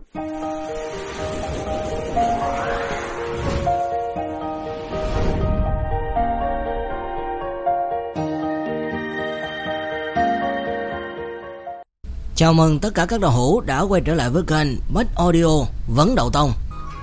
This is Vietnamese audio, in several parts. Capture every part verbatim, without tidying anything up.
Chào mừng tất cả các đạo hữu đã quay trở lại với kênh Bách Audio Vấn Đầu Tông.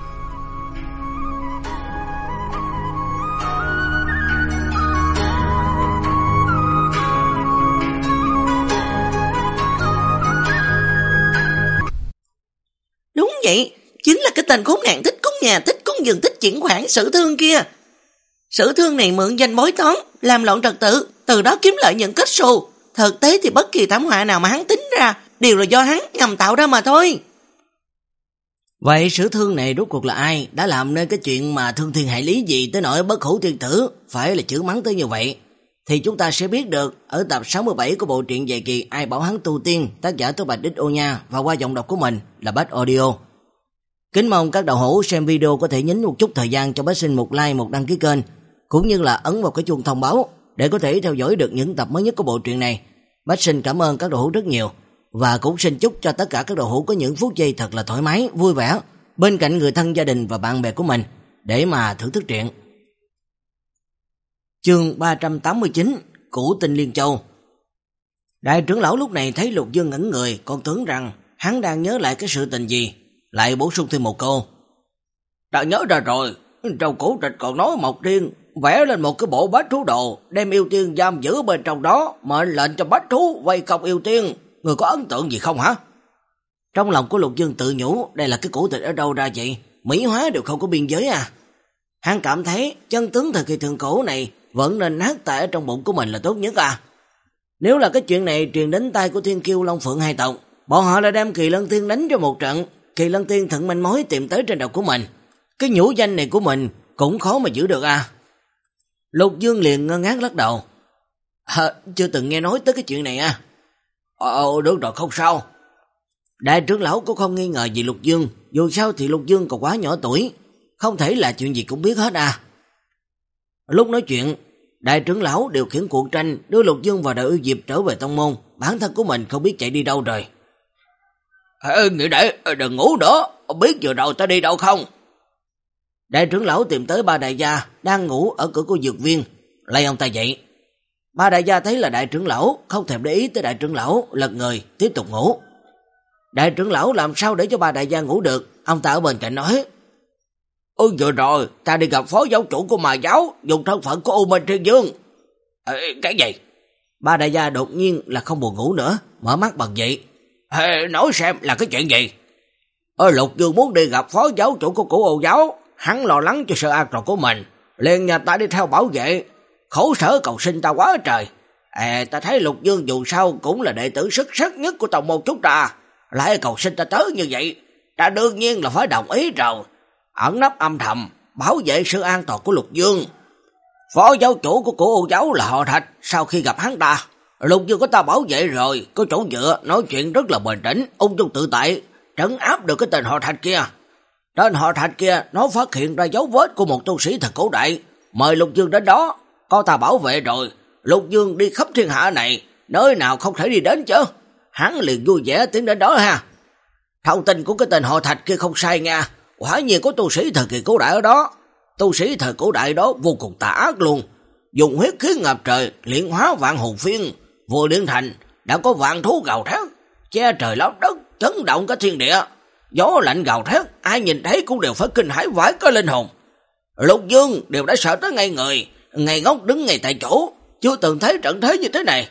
Đúng vậy, chính là cái tên khốn nạn thích cúng nhà, thích cúng giường, thích chuyển khoản Sử Thương kia. Sử Thương này mượn danh bói toán, làm loạn trật tự, từ đó kiếm lợi nhuận kết xù. Thực tế thì bất kỳ thảm họa nào mà hắn tính ra đều là do hắn ngầm tạo ra mà thôi. Vậy Sử Thương này rốt cuộc là ai, đã làm nên cái chuyện mà thương thiên hại lý gì tới nỗi bất hủ thiên tử phải là chữ mắng tới như vậy? Thì chúng ta sẽ biết được ở tập sáu mươi bảy của bộ truyện dài kỳ Ai Bảo Hắn Tu Tiên, tác giả Tô Bạch Đích Ô Nha, và qua giọng đọc của mình là Bách Audio. Kính mong các đạo hữu xem video có thể nhấn một chút thời gian cho Bách xin một like, một đăng ký kênh, cũng như là ấn vào cái chuông thông báo để có thể theo dõi được những tập mới nhất của bộ truyện này. Bách xin cảm ơn các đạo hữu rất nhiều, và cũng xin chúc cho tất cả các đạo hữu có những phút giây thật là thoải mái, vui vẻ bên cạnh người thân, gia đình và bạn bè của mình để mà thưởng thức truyện. Chương ba trăm tám mươi chín, Cửu Tinh Liên Châu. Đại trưởng lão lúc này thấy Lục Dương ngẩn người, còn tưởng rằng hắn đang nhớ lại cái sự tình gì, lại bổ sung thêm một câu. Đã nhớ ra rồi, trong cổ trịch còn nói Mộc Tiên vẽ lên một cái bộ bách thú đồ, đem yêu tiên giam giữ bên trong đó, mệnh lệnh cho bách thú vây công yêu tiên. Người có ấn tượng gì không hả? Trong lòng của Lục Dương tự nhủ, đây là cái cổ tịch ở đâu ra vậy? Mỹ hóa đều không có biên giới à? Hắn cảm thấy chân tướng thời kỳ thượng cổ này vẫn nên nát tại ở trong bụng của mình là tốt nhất à? Nếu là cái chuyện này truyền đến tay của Thiên Kiêu Long Phượng hai tộc, bọn họ đã đem Kỳ Lân Tiên đánh cho một trận. Kỳ Lân Tiên thận manh mối tìm tới trên đầu của mình, cái nhũ danh này của mình cũng khó mà giữ được à? Lục Dương liền ngơ ngác lắc đầu. À, chưa từng nghe nói tới cái chuyện này à? Ờ, được rồi, không sao. Đại trưởng lão cũng không nghi ngờ gì Lục Dương, dù sao thì Lục Dương còn quá nhỏ tuổi, không thể là chuyện gì cũng biết hết à. Lúc nói chuyện, đại trưởng lão điều khiển cuộc tranh đưa Lục Dương và Đại Yêu Diệp trở về tông môn, bản thân của mình không biết chạy đi đâu rồi. Ê, nghĩ để, đừng ngủ nữa, biết vừa rồi ta đi đâu không? Đại trưởng lão tìm tới ba đại gia đang ngủ ở cửa của dược viên, lay ông ta dậy. Ba đại gia thấy là đại trưởng lão, không thèm để ý tới đại trưởng lão, lật người tiếp tục ngủ. Đại trưởng lão làm sao để cho ba đại gia ngủ được, ông ta ở bên cạnh nói. Ừ, vừa rồi ta đi gặp phó giáo chủ của mà giáo, dùng thân phận của U Minh Thiên Dương. Ê, cái gì? Ba đại gia đột nhiên là không buồn ngủ nữa, mở mắt bật dậy. Ê, nói xem là cái chuyện gì? Ơ, Lục Dương muốn đi gặp phó giáo chủ của Cửu Ô giáo, hắn lo lắng cho sự an toàn của mình, liền nhà ta đi theo bảo vệ, khổ sở cầu xin ta quá trời. À, ta thấy Lục Dương dù sao cũng là đệ tử xuất sắc nhất của tông môn chúng ta, lại cầu xin ta tới như vậy, ta đương nhiên là phải đồng ý rồi. Ẩn nấp âm thầm, bảo vệ sự an toàn của Lục Dương. Phó giáo chủ của Cửu Ô giáo là họ Thạch, sau khi gặp hắn ta, Lục Dương có ta bảo vệ rồi, có chỗ dựa, nói chuyện rất là bình tĩnh, ung dung tự tại, trấn áp được cái tên họ Thạch kia. Tên họ Thạch kia nó phát hiện ra dấu vết của một tu sĩ thời cổ đại, mời Lục Dương đến đó, có ta bảo vệ rồi, Lục Dương đi khắp thiên hạ này, nơi nào không thể đi đến chứ. Hắn liền vui vẻ tiến đến đó ha. Thông tin của cái tên họ Thạch kia không sai nha, quả nhiên có tu sĩ thời kỳ cổ đại ở đó. Tu sĩ thời cổ đại đó vô cùng tà ác luôn, dùng huyết khí ngập trời, luyện hóa vạn hồn phiên, vừa luyện thành đã có vạn thú gào thét, che trời lấp đất, chấn động cả thiên địa. Gió lạnh gào thét, ai nhìn thấy cũng đều phải kinh hãi vãi cái linh hồn. Lục Dương đều đã sợ tới ngay người, ngày ngốc đứng ngay tại chỗ, chưa từng thấy trận thế như thế này.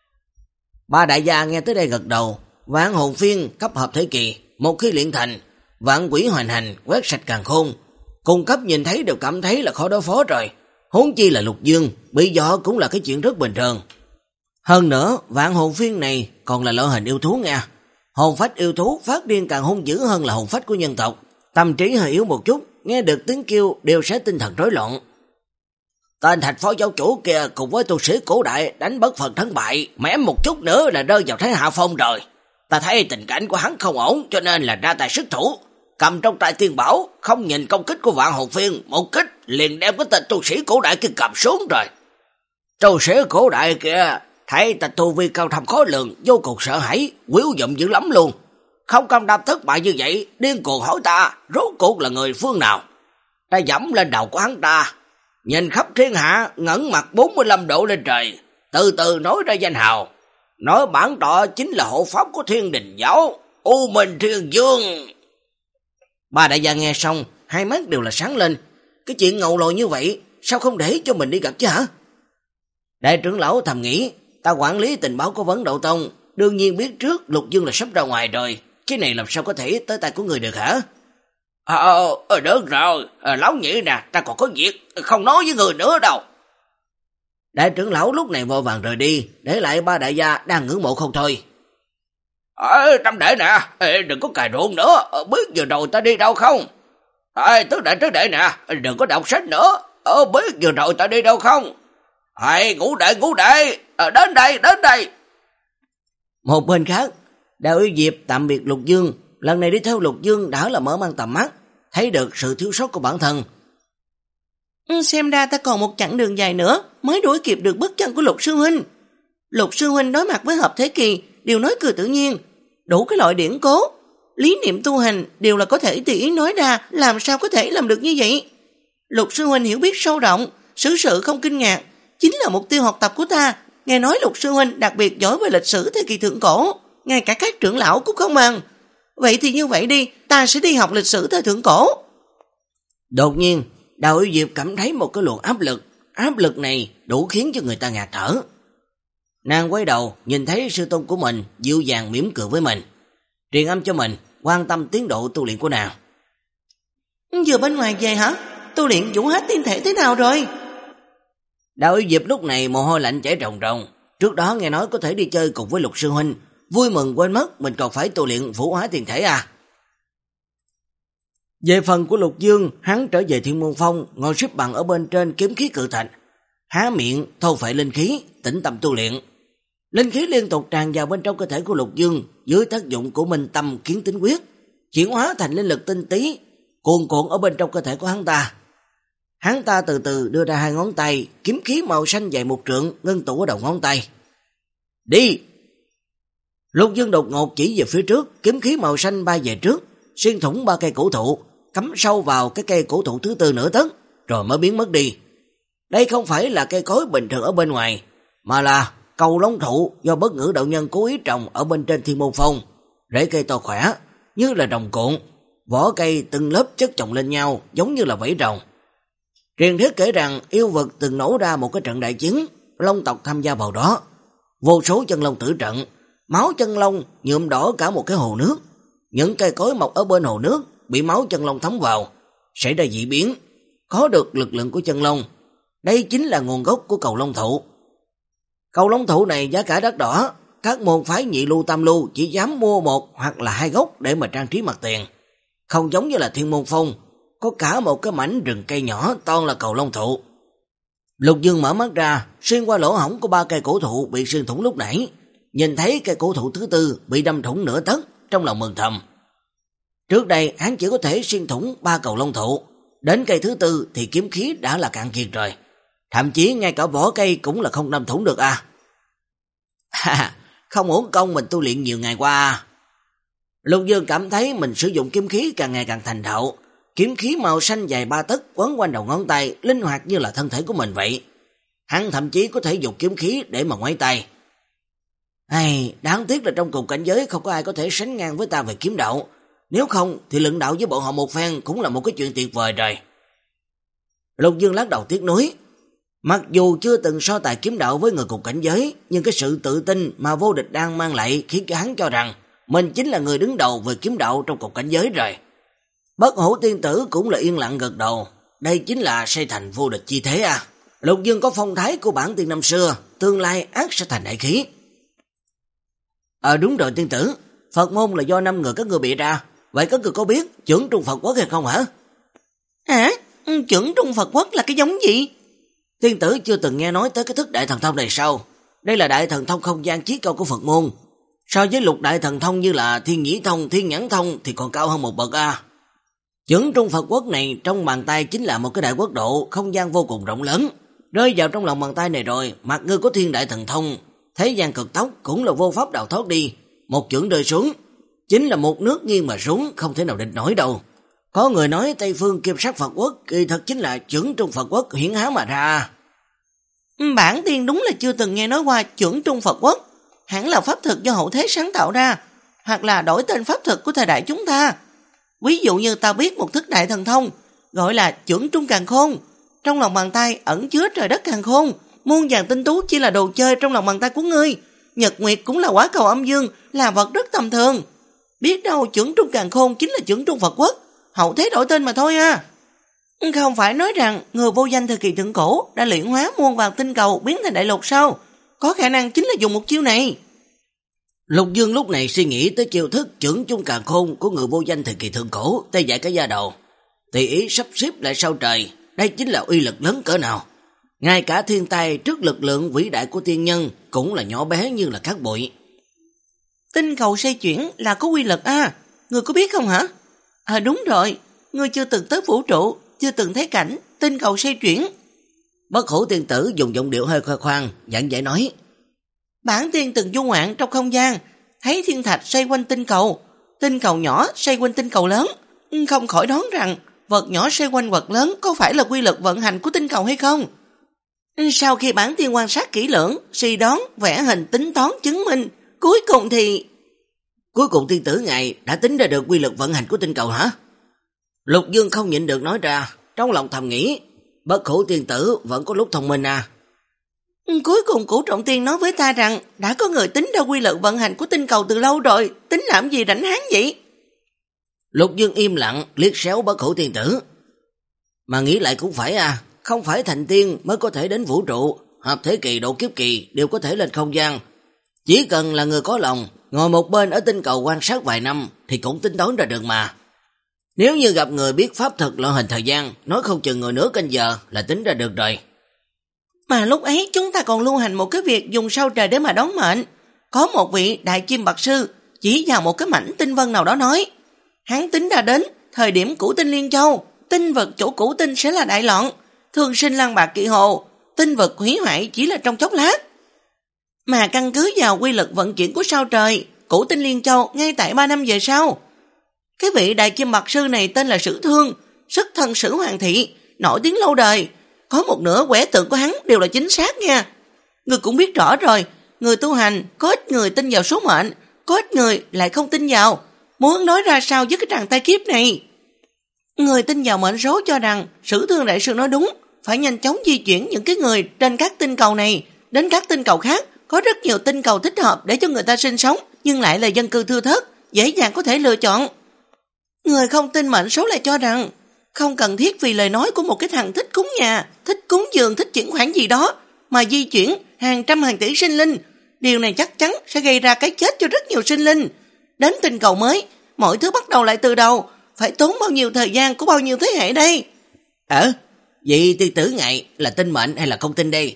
Ba đại gia nghe tới đây gật đầu. Vạn hồn phiên cấp hợp thế kỳ, một khi luyện thành, vạn quỷ hoành hành, quét sạch càn khôn, cùng cấp nhìn thấy đều cảm thấy là khó đối phó rồi. Huống chi là Lục Dương, bị dọa cũng là cái chuyện rất bình thường. Hơn nữa, vạn hồn phiên này còn là loại hình yêu thú nha. Hồn phách yêu thú phát điên càng hung dữ hơn là hồn phách của nhân tộc. Tâm trí hơi yếu một chút, nghe được tiếng kêu đều sẽ tinh thần rối loạn. Tên Thạch phó giáo chủ kia cùng với tu sĩ cổ đại đánh bất phần thất bại, mém một chút nữa là rơi vào thế hạ phong rồi. Ta thấy tình cảnh của hắn không ổn, cho nên là ra tay xuất thủ, cầm trong tay tiên bảo, không nhìn công kích của vạn hồn phiên, một kích liền đem cái tên tu sĩ cổ đại kia cầm xuống rồi. Tu sĩ cổ đại kia thấy ta tu vi cao thâm khó lường, vô cùng sợ hãi, quýu dụm dữ lắm luôn. không cam đam thất bại như vậy, điên cuồng hỏi ta, rốt cuộc là người phương nào? Ta dẫm lên đầu của hắn ta, nhìn khắp thiên hạ, ngẩng mặt bốn mươi lăm độ lên trời, từ từ nói ra danh hào, nói bản tọa chính là hộ pháp của Thiên Đình giáo, U Minh Thiên Dương. Ba đại gia nghe xong, hai mắt đều là sáng lên. Cái chuyện ngầu lồi như vậy, sao không để cho mình đi gặp chứ hả? Đại trưởng lão thầm nghĩ, ta quản lý tình báo của Vấn Đậu Tông, đương nhiên biết trước Lục Dương là sắp ra ngoài rồi, cái này làm sao có thể tới tay của người được hả? Ờ, ờ được rồi, à, lão nhị nè, ta còn có việc, không nói với người nữa đâu. Đại trưởng lão lúc này vội vàng rời đi, để lại ba đại gia đang ngưỡng mộ không thôi. Ờ, Trăm đệ nè, ê, đừng có cài ruộng nữa, biết vừa rồi ta đi đâu không? Ê, tứ đệ tứ đệ nè, đừng có đọc sách nữa, ờ, biết vừa rồi ta đi đâu không? Ê, ngũ đệ ngũ đệ, à, đến đây, đến đây. Một bên khác, Đào Yêu Diệp tạm biệt Lục Dương, lần này đi theo Lục Dương đã là mở mang tầm mắt, thấy được sự thiếu sót của bản thân. Xem ra ta còn một chặng đường dài nữa mới đuổi kịp được bước chân của Lục sư huynh. Lục sư huynh đối mặt với Hợp Thế Kỳ đều nói cười tự nhiên, đủ cái loại điển cố, lý niệm tu hành đều là có thể tùy ý nói ra, làm sao có thể làm được như vậy? Lục sư huynh hiểu biết sâu rộng, xử sự không kinh ngạc, chính là mục tiêu học tập của ta. Nghe nói Lục sư huynh đặc biệt giỏi về lịch sử thời kỳ thượng cổ, ngay cả các trưởng lão cũng không bằng. Vậy thì như vậy đi, ta sẽ đi học lịch sử thời thượng cổ. Đột nhiên, Đào Yêu Diệp cảm thấy một cái luồng áp lực, áp lực này đủ khiến cho người ta ngạt thở. Nàng quay đầu, nhìn thấy sư tôn của mình dịu dàng mỉm cười với mình, truyền âm cho mình, quan tâm tiến độ tu luyện của nàng. Vừa bên ngoài về hả? Tu luyện vũ hết tiên thể thế nào rồi? Đào Yêu Diệp lúc này mồ hôi lạnh chảy ròng ròng, trước đó nghe nói có thể đi chơi cùng với Lục sư huynh, vui mừng quên mất mình còn phải tu luyện vũ hóa tiên thể à. Về phần của Lục Dương, hắn trở về Thiên Môn Phong, ngồi xếp bằng ở bên trên kiếm khí cự thạch, há miệng thôn phệ linh khí, tĩnh tâm tu luyện. Linh khí liên tục tràn vào bên trong cơ thể của Lục Dương, dưới tác dụng của Minh Tâm Kiến Tính Quyết, chuyển hóa thành linh lực tinh tí, cuồn cuộn ở bên trong cơ thể của hắn ta. Hắn ta từ từ đưa ra hai ngón tay, kiếm khí màu xanh dài một trượng ngưng tụ ở đầu ngón tay. Đi! Lục Dương đột ngột chỉ về phía trước, kiếm khí màu xanh bay về trước, xuyên thủng ba cây cổ thụ, cắm sâu vào cái cây cổ thụ thứ tư nửa tấc, rồi mới biến mất đi. Đây không phải là cây cối bình thường ở bên ngoài, mà là cầu long thụ do Bất Ngữ đạo nhân cố ý trồng ở bên trên Thiên Môn Phong. Rễ cây to khỏe, như là đồng cuộn, vỏ cây từng lớp chất chồng lên nhau, giống như là vảy rồng. Truyền thuyết kể rằng yêu vật từng nổ ra một cái trận đại chiến, long tộc tham gia vào đó. Vô số chân long tử trận, máu chân long nhuộm đỏ cả một cái hồ nước. Những cây cối mọc ở bên hồ nước bị máu chân long thấm vào, xảy ra dị biến, có được lực lượng của chân long. Đây chính là nguồn gốc của cầu long thụ. Cầu long thụ này giá cả đắt đỏ, các môn phái nhị lưu tam lưu chỉ dám mua một hoặc là hai gốc để mà trang trí mặt tiền. Không giống như là Thiên Môn Phong, có cả một cái mảnh rừng cây nhỏ toàn là cầu long thụ. Lục Dương mở mắt ra, xuyên qua lỗ hổng của ba cây cổ thụ bị xuyên thủng lúc nãy, nhìn thấy cây cổ thụ thứ tư bị đâm thủng nửa tấc, trong lòng mừng thầm. Trước đây hắn chỉ có thể xuyên thủng ba cầu long thụ, đến cây thứ tư thì kiếm khí đã là cạn kiệt rồi. Thậm chí ngay cả vỏ cây cũng là không đâm thủng được à. Ha, không uổng công mình tu luyện nhiều ngày qua à. Lục Dương cảm thấy mình sử dụng kiếm khí càng ngày càng thành thạo. Kiếm khí màu xanh dài ba tấc quấn quanh đầu ngón tay, linh hoạt như là thân thể của mình vậy. Hắn thậm chí có thể dùng kiếm khí để mà ngoáy tay. Ai, đáng tiếc là trong cùng cảnh giới không có ai có thể sánh ngang với ta về kiếm đạo. Nếu không thì luận đạo với bọn họ một phen cũng là một cái chuyện tuyệt vời rồi. Lục Dương lắc đầu tiếc nuối. Mặc dù chưa từng so tài kiếm đạo với người cùng cảnh giới, nhưng cái sự tự tin mà vô địch đang mang lại khiến cho hắn cho rằng mình chính là người đứng đầu về kiếm đạo trong cùng cảnh giới rồi. Bất Hủ tiên tử cũng là yên lặng gật đầu. Đây chính là xây thành vô địch chi thế à. Lục Dương có phong thái của bản tiên năm xưa, tương lai ác sẽ thành đại khí. Ờ đúng rồi tiên tử, Phật môn là do năm người các ngươi bịa ra. Vậy các ngươi có biết chưởng Trung Phật Quốc hay không hả? Hả? Chưởng Trung Phật Quốc là cái giống gì? Tiên tử chưa từng nghe nói tới cái thức đại thần thông này sao? Đây là đại thần thông không gian chí cao của Phật môn. So với lục đại thần thông như là Thiên Nhĩ Thông, Thiên Nhãn Thông thì còn cao hơn một bậc à. Chưởng Trung Phật Quốc này trong bàn tay chính là một cái đại quốc độ, không gian vô cùng rộng lớn. Rơi vào trong lòng bàn tay này rồi, mặt ngươi có thiên đại thần thông, thế gian cực tốc cũng là vô pháp đào thoát đi. Một chưởng rơi xuống, chính là một nước nghiêng mà rúng, không thể nào địch nổi đâu. Có người nói Tây Phương Kim Sắc Phật Quốc kỳ thật chính là chuẩn Trung Phật Quốc hiển hóa mà ra. Bản tiên đúng là chưa từng nghe nói qua chuẩn Trung Phật Quốc, hẳn là pháp thuật do hậu thế sáng tạo ra, hoặc là đổi tên pháp thuật của thời đại chúng ta. Ví dụ như ta biết một thức đại thần thông, gọi là chuẩn Trung Càn Khôn, trong lòng bàn tay ẩn chứa trời đất càn khôn, muôn vàn tinh tú chỉ là đồ chơi trong lòng bàn tay của ngươi, nhật nguyệt cũng là quả cầu âm dương, là vật rất tầm thường. Biết đâu chuẩn Trung Càn Khôn chính là chuẩn Trung Phật Quốc, hậu thế đổi tên mà thôi à. Không phải nói rằng người vô danh thời kỳ thượng cổ đã luyện hóa muôn vàng tinh cầu biến thành đại lục sao? Có khả năng chính là dùng một chiêu này. Lục Dương lúc này suy nghĩ tới chiêu thức chuẩn Trung Càn Khôn của người vô danh thời kỳ thượng cổ, tê dại cái da đầu. Tùy ý sắp xếp lại sao trời, đây chính là uy lực lớn cỡ nào. Ngay cả thiên tai trước lực lượng vĩ đại của tiên nhân cũng là nhỏ bé như là cát bụi. Tinh cầu xoay chuyển là có quy lực à, người có biết không hả? À đúng rồi, người chưa từng tới vũ trụ, chưa từng thấy cảnh tinh cầu xoay chuyển. Bất Hủ tiên tử dùng giọng điệu hơi khoe khoang, giảng giải nói. Bản tiên từng du ngoạn trong không gian, thấy thiên thạch xoay quanh tinh cầu, tinh cầu nhỏ xoay quanh tinh cầu lớn, không khỏi đoán rằng vật nhỏ xoay quanh vật lớn có phải là quy lực vận hành của tinh cầu hay không? Sau khi bản tiên quan sát kỹ lưỡng, suy đoán, vẽ hình tính toán chứng minh, cuối cùng thì... Cuối cùng tiên tử ngài đã tính ra được quy lực vận hành của tinh cầu hả? Lục Dương không nhịn được nói ra, trong lòng thầm nghĩ, Bất Hủ tiên tử vẫn có lúc thông minh à. Cuối cùng Cửu Trọng Tiên nói với ta rằng đã có người tính ra quy lực vận hành của tinh cầu từ lâu rồi, tính làm gì rảnh háng vậy? Lục Dương im lặng liếc xéo Bất Hủ tiên tử. Mà nghĩ lại cũng phải à, không phải thành tiên mới có thể đến vũ trụ, hợp thế kỳ độ kiếp kỳ đều có thể lên không gian. Chỉ cần là người có lòng, ngồi một bên ở tinh cầu quan sát vài năm thì cũng tính toán ra được mà. Nếu như gặp người biết pháp thuật loại hình thời gian, nói không chừng người nửa canh giờ là tính ra được rồi. Mà lúc ấy chúng ta còn lưu hành một cái việc dùng sao trời để mà đón mệnh. Có một vị đại chim bạc sư chỉ vào một cái mảnh tinh vân nào đó nói, hắn tính ra đến thời điểm cửu tinh Liên Châu, tinh vực chỗ cửu tinh sẽ là đại loạn, thường sinh lăng bạc kỵ hồ, tinh vực hủy hoại chỉ là trong chốc lát. Mà căn cứ vào quy lực vận chuyển của sao trời, cửu tinh Liên Châu ngay tại ba năm về sau. Cái vị đại chim bạc sư này tên là Sử Thương, xuất thân Sử Hoàng Thị, nổi tiếng lâu đời. Có một nửa quẻ tượng của hắn đều là chính xác nha. Người cũng biết rõ rồi, người tu hành có ít người tin vào số mệnh, có ít người lại không tin vào. Muốn nói ra sao với cái tràng tai kiếp này? Người tin vào mệnh số cho rằng Sử Thương đại sư nói đúng, phải nhanh chóng di chuyển những cái người trên các tinh cầu này đến các tinh cầu khác. Có rất nhiều tinh cầu thích hợp để cho người ta sinh sống, nhưng lại là dân cư thưa thớt, dễ dàng có thể lựa chọn. Người không tin mệnh số lại cho rằng không cần thiết vì lời nói của một cái thằng thích cúng nhà, thích cúng dường, thích chuyển khoản gì đó mà di chuyển hàng trăm hàng tỷ sinh linh. Điều này chắc chắn sẽ gây ra cái chết cho rất nhiều sinh linh. Đến tinh cầu mới, mọi thứ bắt đầu lại từ đầu, phải tốn bao nhiêu thời gian của bao nhiêu thế hệ đây? Ờ, vậy tiên tử ngài là tin mệnh hay là không tin đây?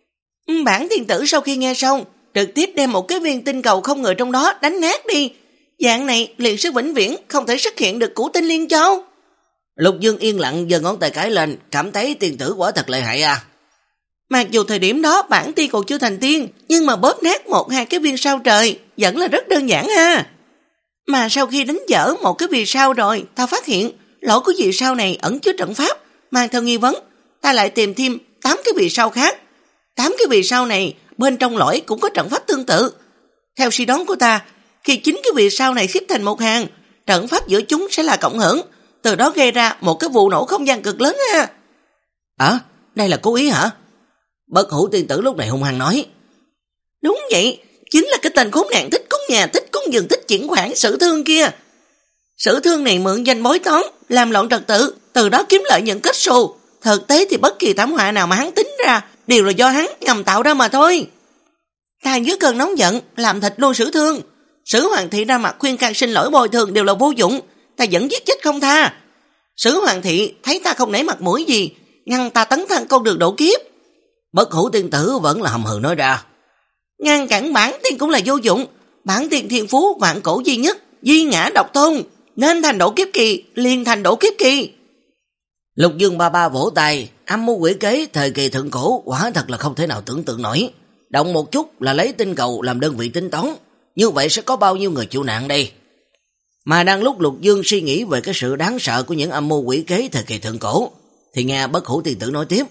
Bản tiên tử sau khi nghe xong, trực tiếp đem một cái viên tinh cầu không người trong đó đánh nát đi. Dạng này liền sẽ vĩnh viễn không thể xuất hiện được cửu tinh Liên Châu. Lục Dương yên lặng giơ ngón tay cái lên, cảm thấy tiên tử quả thật lợi hại à. Mặc dù thời điểm đó bản tiên còn chưa thành tiên, nhưng mà bóp nát một hai cái viên sao trời vẫn là rất đơn giản ha. Mà sau khi đánh dở một cái vì sao rồi, ta phát hiện lỗ của vì sao này ẩn chứa trận pháp, mang theo nghi vấn, ta lại tìm thêm tám cái vì sao khác. tám cái vì sao này bên trong lõi cũng có trận pháp tương tự. Theo suy đoán của ta, khi chín cái vì sao này xếp thành một hàng, trận pháp giữa chúng sẽ là cộng hưởng, từ đó gây ra một cái vụ nổ không gian cực lớn ha. À, đây là cố ý hả? Bất Hủ tiên tử lúc này hung hăng nói. Đúng vậy, chính là cái tên khốn nạn thích cúng nhà, thích cúng giường, thích chuyển khoản Sử Thương kia. Sử Thương này mượn danh bói toán, làm loạn trật tự, từ đó kiếm lợi nhận kết xù. Thực tế thì bất kỳ thảm họa nào mà hắn tính ra đều là do hắn ngầm tạo ra mà thôi. Ta dưới cơn nóng giận làm thịt luôn Sử Thương. Sử Hoàng Thị ra mặt khuyên can xin lỗi bồi thường đều là vô dụng, ta vẫn giết chết không tha. Sử Hoàng Thị thấy ta không nể mặt mũi gì, ngăn ta tấn thân con đường độ kiếp. Bất Hủ tiên tử vẫn là hầm hừ nói ra. Ngăn cản bản tiên cũng là vô dụng, bản tiên thiên phú vạn cổ duy nhất, duy ngã độc tôn, nên thành độ kiếp kỳ, liền thành độ kiếp kỳ. Lục Dương ba ba vỗ tay, âm mưu quỷ kế thời kỳ thượng cổ quả thật là không thể nào tưởng tượng nổi. Động một chút là lấy tinh cầu làm đơn vị tính toán, như vậy sẽ có bao nhiêu người chịu nạn đây? Mà đang lúc Lục Dương suy nghĩ về cái sự đáng sợ của những âm mưu quỷ kế thời kỳ thượng cổ, thì nghe Bất Hủ Tiên Tử nói tiếp.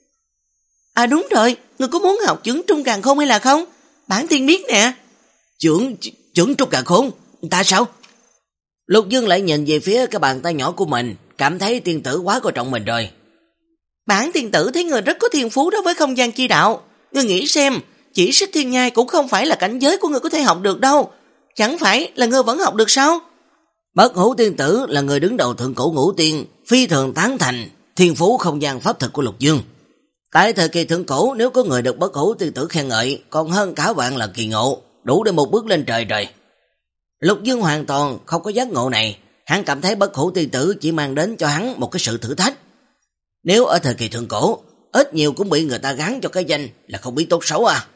À đúng rồi, ngươi có muốn học chưởng trung càn khôn hay là không? Bản tiên biết nè. Chưởng, chưởng trung càn khôn? Ta sao? Lục Dương lại nhìn về phía cái bàn tay nhỏ của mình, cảm thấy tiên tử quá coi trọng mình rồi. Bản tiên tử thấy ngươi rất có thiên phú đối với không gian chi đạo. Ngươi nghĩ xem, chỉ xích thiên nhai cũng không phải là cảnh giới của ngươi có thể học được đâu. Chẳng phải là ngươi vẫn học được sao? Bất Hủ Tiên Tử là người đứng đầu thượng cổ ngũ tiên, phi thường tán thành thiên phú không gian pháp thực của Lục Dương. Tại thời kỳ thượng cổ, nếu có người được Bất Hủ Tiên Tử khen ngợi, còn hơn cả vạn lần kỳ ngộ, đủ để một bước lên trời rồi. Lục Dương hoàn toàn không có giác ngộ này, hắn cảm thấy Bất Hủ Tiên Tử chỉ mang đến cho hắn một cái sự thử thách. Nếu ở thời kỳ thượng cổ, ít nhiều cũng bị người ta gắn cho cái danh là không biết tốt xấu à.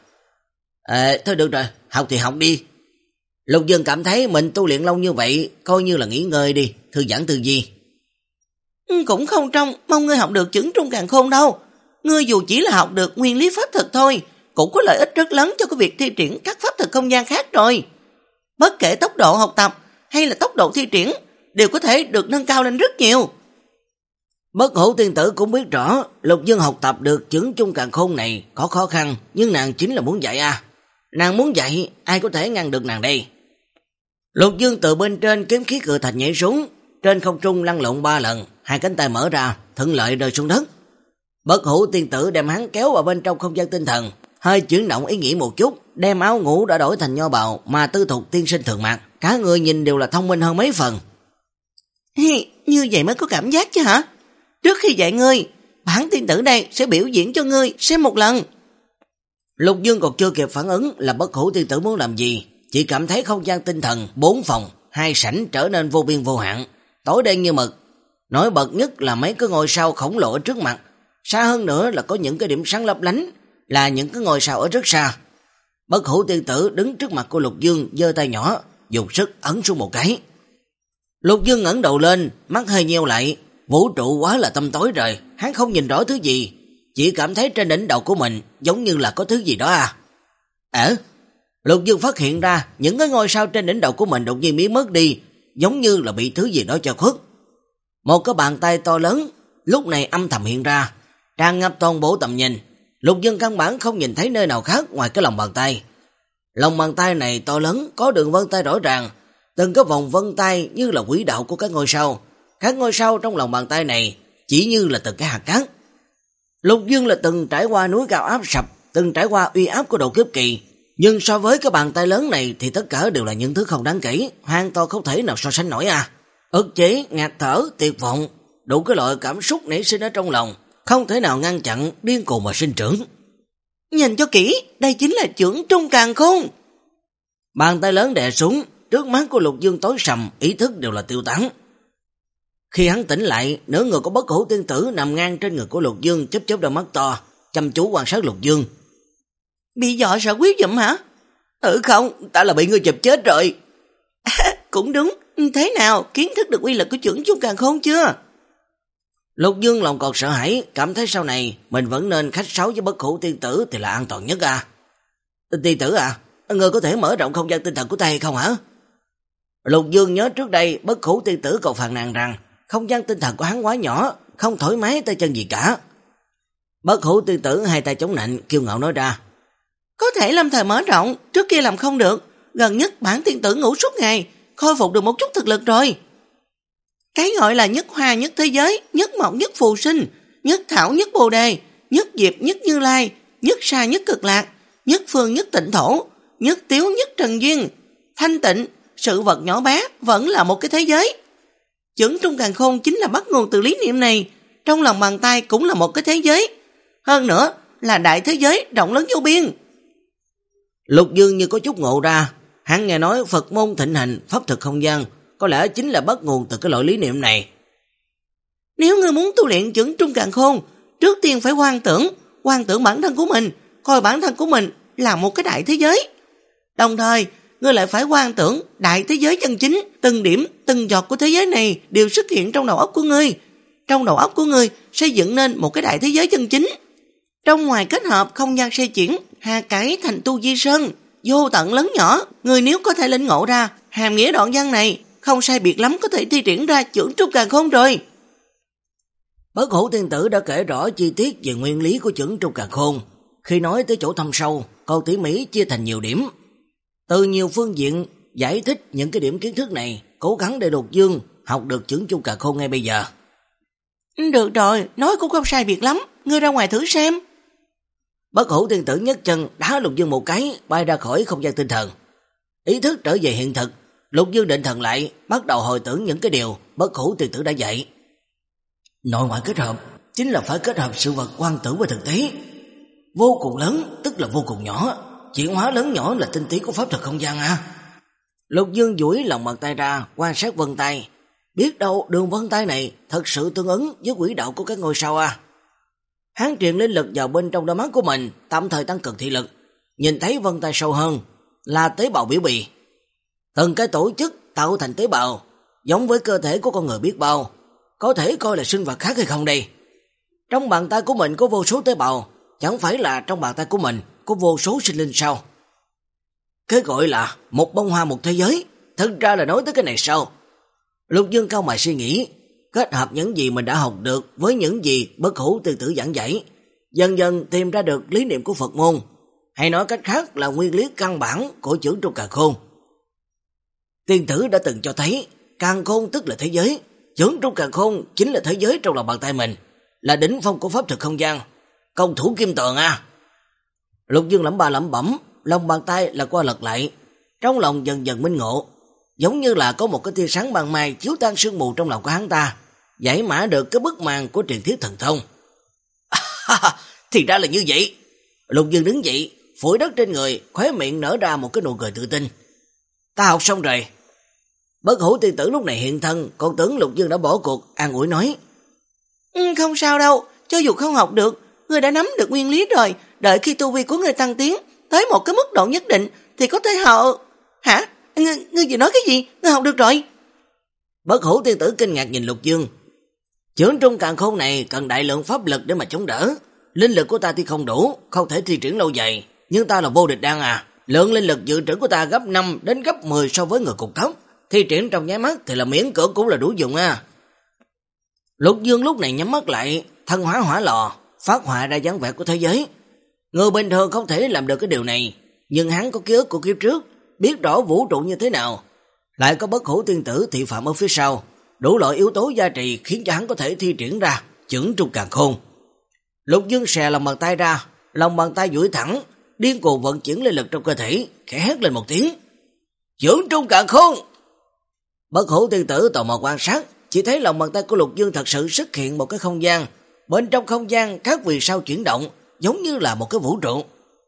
À, thôi được rồi, học thì học đi. Lục Dương cảm thấy mình tu luyện lâu như vậy, coi như là nghỉ ngơi đi, thư giãn tư duy. Cũng không trông, mong ngươi học được chưởng trung càn khôn đâu. Ngươi dù chỉ là học được nguyên lý pháp thực thôi, cũng có lợi ích rất lớn cho cái việc thi triển các pháp thực không gian khác rồi. Bất kể tốc độ học tập hay là tốc độ thi triển, đều có thể được nâng cao lên rất nhiều. Bất Hủ Tiên Tử cũng biết rõ, Lục Dương học tập được chưởng trung càn khôn này có khó khăn, nhưng nàng chính là muốn dạy à. Nàng muốn dạy, ai có thể ngăn được nàng đây? Lục Dương từ bên trên kiếm khí cự thạch nhảy xuống, trên không trung lăn lộn ba lần, hai cánh tay mở ra, thuận lợi rơi xuống đất. Bất Hủ Tiên Tử đem hắn kéo vào bên trong không gian tinh thần, hơi chuyển động ý nghĩ một chút, đem áo ngủ đã đổi thành nho bào mà tư thục tiên sinh thường mặc, cả người nhìn đều là thông minh hơn mấy phần. Hi, như vậy mới có cảm giác chứ hả? Trước khi dạy ngươi, bản tiên tử đây sẽ biểu diễn cho ngươi xem một lần. Lục Dương còn chưa kịp phản ứng là Bất Hủ Tiên Tử muốn làm gì, chỉ cảm thấy không gian tinh thần bốn phòng, hai sảnh trở nên vô biên vô hạn, tối đen như mực. Nổi bật nhất là mấy cái ngôi sao khổng lồ ở trước mặt, xa hơn nữa là có những cái điểm sáng lấp lánh, là những cái ngôi sao ở rất xa. Bất Hủ Tiên Tử đứng trước mặt của Lục Dương, giơ tay nhỏ, dùng sức ấn xuống một cái. Lục Dương ngẩng đầu lên, mắt hơi nheo lại, vũ trụ quá là tăm tối rồi, hắn không nhìn rõ thứ gì, chỉ cảm thấy trên đỉnh đầu của mình giống như là có thứ gì đó à. Ờ, Lục Dương phát hiện ra những cái ngôi sao trên đỉnh đầu của mình đột nhiên biến mất đi, giống như là bị thứ gì đó che khuất. Một cái bàn tay to lớn lúc này âm thầm hiện ra, tràn ngập toàn bộ tầm nhìn. Lục Dương căn bản không nhìn thấy nơi nào khác ngoài cái lòng bàn tay. Lòng bàn tay này to lớn, có đường vân tay rõ ràng, từng cái vòng vân tay như là quỹ đạo của các ngôi sao. Các ngôi sao trong lòng bàn tay này chỉ như là từng cái hạt cát. Lục Dương là từng trải qua núi cao áp sập, từng trải qua uy áp của độ kiếp kỳ, nhưng so với cái bàn tay lớn này thì tất cả đều là những thứ không đáng kể, hoàn toàn không thể nào so sánh nổi à. Ức chế, ngạt thở, tuyệt vọng, đủ cái loại cảm xúc nảy sinh ở trong lòng, không thể nào ngăn chặn, điên cuồng mà sinh trưởng. Nhìn cho kỹ, đây chính là chưởng trung càn khôn. Bàn tay lớn đè xuống, trước mắt của Lục Dương tối sầm, ý thức đều là tiêu tán. Khi hắn tỉnh lại, nửa người của Bất Hủ Tiên Tử nằm ngang trên người của Lục Dương, chớp chớp đôi mắt to, chăm chú quan sát Lục Dương. Bị dọa sợ quyết dụm hả? Ừ không, ta là bị ngươi chụp chết rồi. À, cũng đúng, thế nào, kiến thức được uy lực của chưởng trung càn khôn chưa? Lục Dương lòng còn sợ hãi, cảm thấy sau này mình vẫn nên khách sáo với Bất Hủ Tiên Tử thì là an toàn nhất à. Tiên Tử à, ngươi có thể mở rộng không gian tinh thần của ta hay không hả? Lục Dương nhớ trước đây Bất Hủ Tiên Tử còn phàn nàn rằng không gian tinh thần của hắn quá nhỏ, không thoải mái tay chân gì cả. Bất Hủ Tiên Tử hai tay chống nạnh, kiêu ngạo nói ra. Có thể lâm thời mở rộng, trước kia làm không được, gần nhất bản tiên tử ngủ suốt ngày, khôi phục được một chút thực lực rồi. Cái gọi là nhất hoa nhất thế giới, nhất mộc nhất phù sinh, nhất thảo nhất bồ đề, nhất diệp nhất như lai, nhất sa nhất cực lạc, nhất phương nhất tịnh thổ, nhất tiếu nhất trần duyên, thanh tịnh, sự vật nhỏ bé vẫn là một cái thế giới. Chưởng trung càn khôn chính là bắt nguồn từ lý niệm này, trong lòng bàn tay cũng là một cái thế giới, hơn nữa là đại thế giới rộng lớn vô biên. Lục Dương như có chút ngộ ra, hắn nghe nói Phật môn thịnh hành pháp thực không gian, có lẽ chính là bắt nguồn từ cái loại lý niệm này. Nếu ngươi muốn tu luyện chưởng trung càn khôn, trước tiên phải quan tưởng, quan tưởng bản thân của mình, coi bản thân của mình là một cái đại thế giới. Đồng thời, ngươi lại phải quan tưởng đại thế giới chân chính, từng điểm, từng giọt của thế giới này đều xuất hiện trong đầu óc của ngươi. Trong đầu óc của ngươi xây dựng nên một cái đại thế giới chân chính. Trong ngoài kết hợp không gian xây chuyển, hà cải thành tu di sơn, vô tận lớn nhỏ, ngươi nếu có thể lĩnh ngộ ra hàm nghĩa đoạn văn này, không sai biệt lắm có thể thi triển ra chưởng trung càn khôn rồi. Bất Hủ tiên tử đã kể rõ chi tiết về nguyên lý của chưởng trung càn khôn. Khi nói tới chỗ thâm sâu, câu tỉ mỉ chia thành nhiều điểm. Từ nhiều phương diện giải thích những cái điểm kiến thức này, cố gắng để Lục Dương học được chưởng trung càn khôn ngay bây giờ. Được rồi, nói cũng không sai biệt lắm, ngươi ra ngoài thử xem. Bất Hủ tiên tử nhấc chân đá Lục Dương một cái, bay ra khỏi không gian tinh thần. Ý thức trở về hiện thực, Lục Dương định thần lại, bắt đầu hồi tưởng những cái điều Bất Hủ tiên tử đã dạy. Nội ngoại kết hợp chính là phải kết hợp sự vật quan tưởng và thực tế. Vô cùng lớn tức là vô cùng nhỏ, chuyển hóa lớn nhỏ là tinh túy của pháp thuật không gian à. Lục Dương duỗi lòng bàn tay ra, quan sát vân tay. Biết đâu đường vân tay này thật sự tương ứng với quỹ đạo của các ngôi sao à. Hắn truyền linh lực vào bên trong đôi mắt của mình, tạm thời tăng cường thị lực. Nhìn thấy vân tay sâu hơn là tế bào biểu bì. Từng cái tổ chức tạo thành tế bào, giống với cơ thể của con người biết bao. Có thể coi là sinh vật khác hay không đây? Trong bàn tay của mình có vô số tế bào, chẳng phải là trong bàn tay của mình có vô số sinh linh sao? Cái gọi là một bông hoa một thế giới, thực ra là nói tới cái này sao? Lục Dương cao mày suy nghĩ, kết hợp những gì mình đã học được với những gì Bất Hủ tiên tử giảng dạy, dần dần tìm ra được lý niệm của Phật môn, hay nói cách khác là nguyên lý căn bản của chưởng trung càn khôn. Tiên tử đã từng cho thấy, càn khôn tức là thế giới, chưởng trung càn khôn chính là thế giới trong lòng bàn tay mình, là đỉnh phong của pháp thuật không gian, công thủ kim tường à. Lục Dương lẩm ba lẩm bẩm, lòng bàn tay là qua lật lại, trong lòng dần dần minh ngộ, giống như là có một cái tia sáng ban mai chiếu tan sương mù trong lòng của hắn ta, giải mã được cái bức màn của truyền thuyết thần thông. Thì ra là như vậy. Lục Dương đứng dậy, phủi đất trên người, khóe miệng nở ra một cái nụ cười tự tin. Ta học xong rồi. Bất Hủ tiên tử lúc này hiện thân, còn tưởng Lục Dương đã bỏ cuộc, an ủi nói. Ừ, không sao đâu, cho dù không học được, ngươi đã nắm được nguyên lý rồi, đợi khi tu vi của ngươi tăng tiến tới một cái mức độ nhất định thì có thể học. Hả? Ngươi, ngươi vừa nói cái gì? Ngươi học được rồi? Bất Hủ tiên tử kinh ngạc nhìn Lục Dương. Chưởng trung càn khôn này cần đại lượng pháp lực để mà chống đỡ. Linh lực của ta thì không đủ, không thể thi triển lâu dài, nhưng ta là vô địch đan à. Lượng linh lực dự trữ của ta gấp năm đến gấp mười so với người cùng cấp. Thi triển trong nháy mắt thì là miễn cưỡng cũng là đủ dùng à. Lục Dương lúc này nhắm mắt lại, thân hóa hỏa lò, phát họa ra dáng vẻ của thế giới. Người bình thường không thể làm được cái điều này, nhưng hắn có ký ức của kiếp trước, biết rõ vũ trụ như thế nào. Lại có Bất Hủ tiên tử thị phạm ở phía sau, đủ loại yếu tố gia trì khiến cho hắn có thể thi triển ra chưởng trung càn khôn. Lục Dương xè lòng bàn tay ra, lòng bàn tay duỗi thẳng, điên cuồng vận chuyển linh lực trong cơ thể, khẽ hét lên một tiếng. Chưởng trung càn khôn! Bất Hủ tiên tử tò mò quan sát, chỉ thấy lòng bàn tay của Lục Dương thật sự xuất hiện một cái không gian. Bên trong không gian các vì sao chuyển động, giống như là một cái vũ trụ.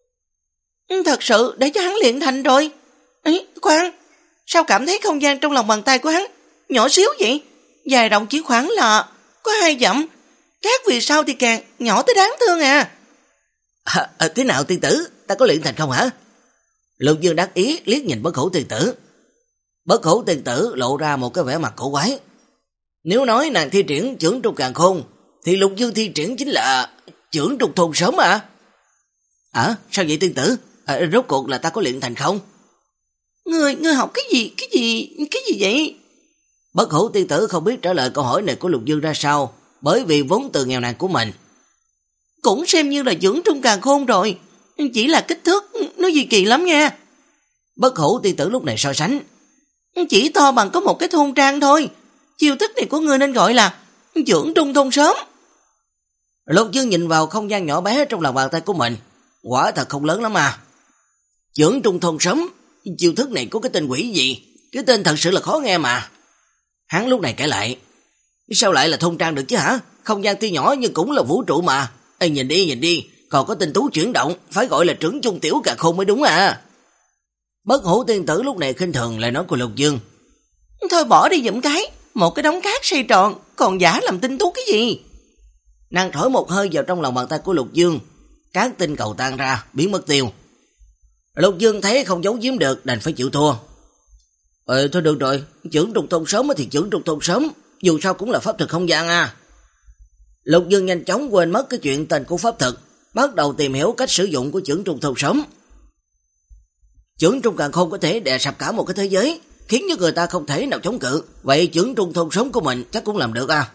Thật sự để cho hắn luyện thành rồi. Ấy, khoan, sao cảm thấy không gian trong lòng bàn tay của hắn nhỏ xíu vậy? Dài rộng chỉ khoảng là có hai dặm, các vì sao thì càng nhỏ tới đáng thương à. À, à thế nào tiên tử, ta có luyện thành không hả? Lục Dương đắc ý liếc nhìn Bất Hủ tiên tử. Bất Hủ tiên tử lộ ra một cái vẻ mặt cổ quái. Nếu nói nàng thi triển chưởng trung càn khôn, thì Lục Dương thi triển chính là chưởng trung thôn sớm à? À, sao vậy tiên tử? À, rốt cuộc là ta có luyện thành không? Ngươi, ngươi học cái gì, cái gì, cái gì vậy? Bất Hủ tiên tử không biết trả lời câu hỏi này của Lục Dương ra sao, bởi vì vốn từ nghèo nàn của mình. Cũng xem như là chưởng trung càn khôn rồi, chỉ là kích thước nó gì kỳ lắm nha. Bất Hủ tiên tử lúc này so sánh. Chỉ to bằng có một cái thôn trang thôi, chiêu thức này của ngươi nên gọi là chưởng trung thôn sớm. Lục Dương nhìn vào không gian nhỏ bé trong lòng bàn tay của mình, quả thật không lớn lắm mà. Chưởng trung thôn sớm, chiêu thức này có cái tên quỷ gì? Cái tên thật sự là khó nghe mà. Hắn lúc này kể lại. Sao lại là thôn trang được chứ hả? Không gian tuy nhỏ nhưng cũng là vũ trụ mà. Ê nhìn đi nhìn đi, còn có tinh tú chuyển động, phải gọi là trưởng trung tiểu càn khôn mới đúng à. Bất Hủ tiên tử lúc này khinh thường lời nói của Lục Dương. Thôi bỏ đi giùm cái, một cái đống cát xoay tròn, còn giả làm tinh tú cái gì? Nàng thổi một hơi vào trong lòng bàn tay của Lục Dương, các tinh cầu tan ra, biến mất tiêu. Lục Dương thấy không giấu giếm được, đành phải chịu thua. Ờ thôi được rồi, chưởng trung thôn sớm thì chưởng trung thôn sớm, dù sao cũng là pháp thuật không gian à. Lục Dương nhanh chóng quên mất cái chuyện tên của pháp thuật, bắt đầu tìm hiểu cách sử dụng của chưởng trung thôn sớm. Chưởng trung càn khôn có thể đè sập cả một cái thế giới, khiến cho người ta không thể nào chống cự. Vậy chưởng trung thôn sống của mình chắc cũng làm được à?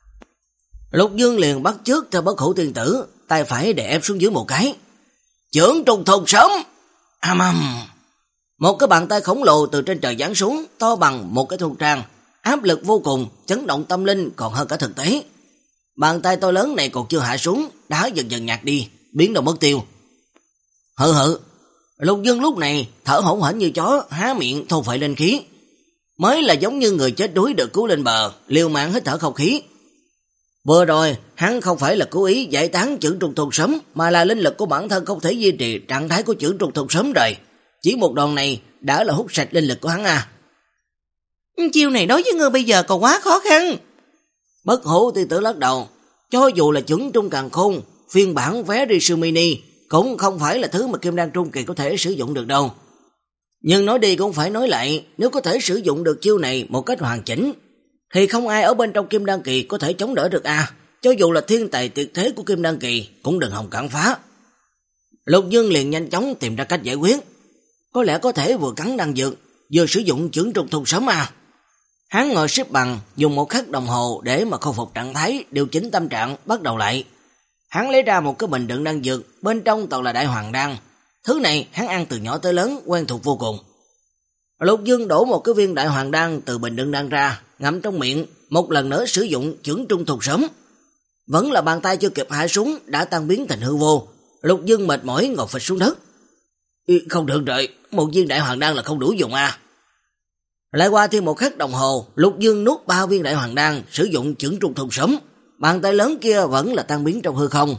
Lục Dương liền bắt chước theo Bất Hủ Tiên Tử, tay phải đè ép xuống dưới một cái. Chưởng trung thôn sống. Ầm ầm. Một cái bàn tay khổng lồ từ trên trời giáng xuống, to bằng một cái thùng trang, áp lực vô cùng, chấn động tâm linh còn hơn cả thực tế. Bàn tay to lớn này còn chưa hạ xuống, đã dần dần nhạt đi, biến đâu mất tiêu. Hự hự. Lục Dương lúc này thở hổn hển như chó, há miệng thôn phệ linh khí, mới là giống như người chết đuối được cứu lên bờ, liều mạng hít thở không khí. Vừa rồi, hắn không phải là cố ý giải tán chưởng trung thôn sớm, mà là linh lực của bản thân không thể duy trì trạng thái của chưởng trung thôn sớm rồi. Chỉ một đòn này đã là hút sạch linh lực của hắn à. Chiêu này đối với ngươi bây giờ còn quá khó khăn. Bất Hủ Tiên Tử lắc đầu, cho dù là chưởng trung càn khôn, phiên bản vé Risu Mini cũng không phải là thứ mà Kim Đan Trung Kỳ có thể sử dụng được đâu. Nhưng nói đi cũng phải nói lại, nếu có thể sử dụng được chiêu này một cách hoàn chỉnh, thì không ai ở bên trong Kim Đan Kỳ có thể chống đỡ được à. Cho dù là thiên tài tuyệt thế của Kim Đan Kỳ cũng đừng hòng cản phá. Lục Dương liền nhanh chóng tìm ra cách giải quyết. Có lẽ có thể vừa cắn đan dược, vừa sử dụng chưởng trung thôn sớm à. Hắn ngồi xếp bằng, dùng một khắc đồng hồ để mà khôi phục trạng thái, điều chỉnh tâm trạng, bắt đầu lại. Hắn lấy ra một cái bình đựng đan dược, bên trong toàn là đại hoàng đan. Thứ này hắn ăn từ nhỏ tới lớn, quen thuộc vô cùng. Lục Dương đổ một cái viên đại hoàng đan từ bình đựng đan ra, ngậm trong miệng, một lần nữa sử dụng chưởng trung thôn sớm. Vẫn là bàn tay chưa kịp hạ xuống đã tan biến thành hư vô. Lục Dương mệt mỏi ngồi phịch xuống đất. Không được rồi, một viên đại hoàng đan là không đủ dùng à. Lại qua thêm một khắc đồng hồ, Lục Dương nuốt ba viên đại hoàng đan, sử dụng chưởng trung thôn sớm. Bàn tay lớn kia vẫn là tan biến trong hư không.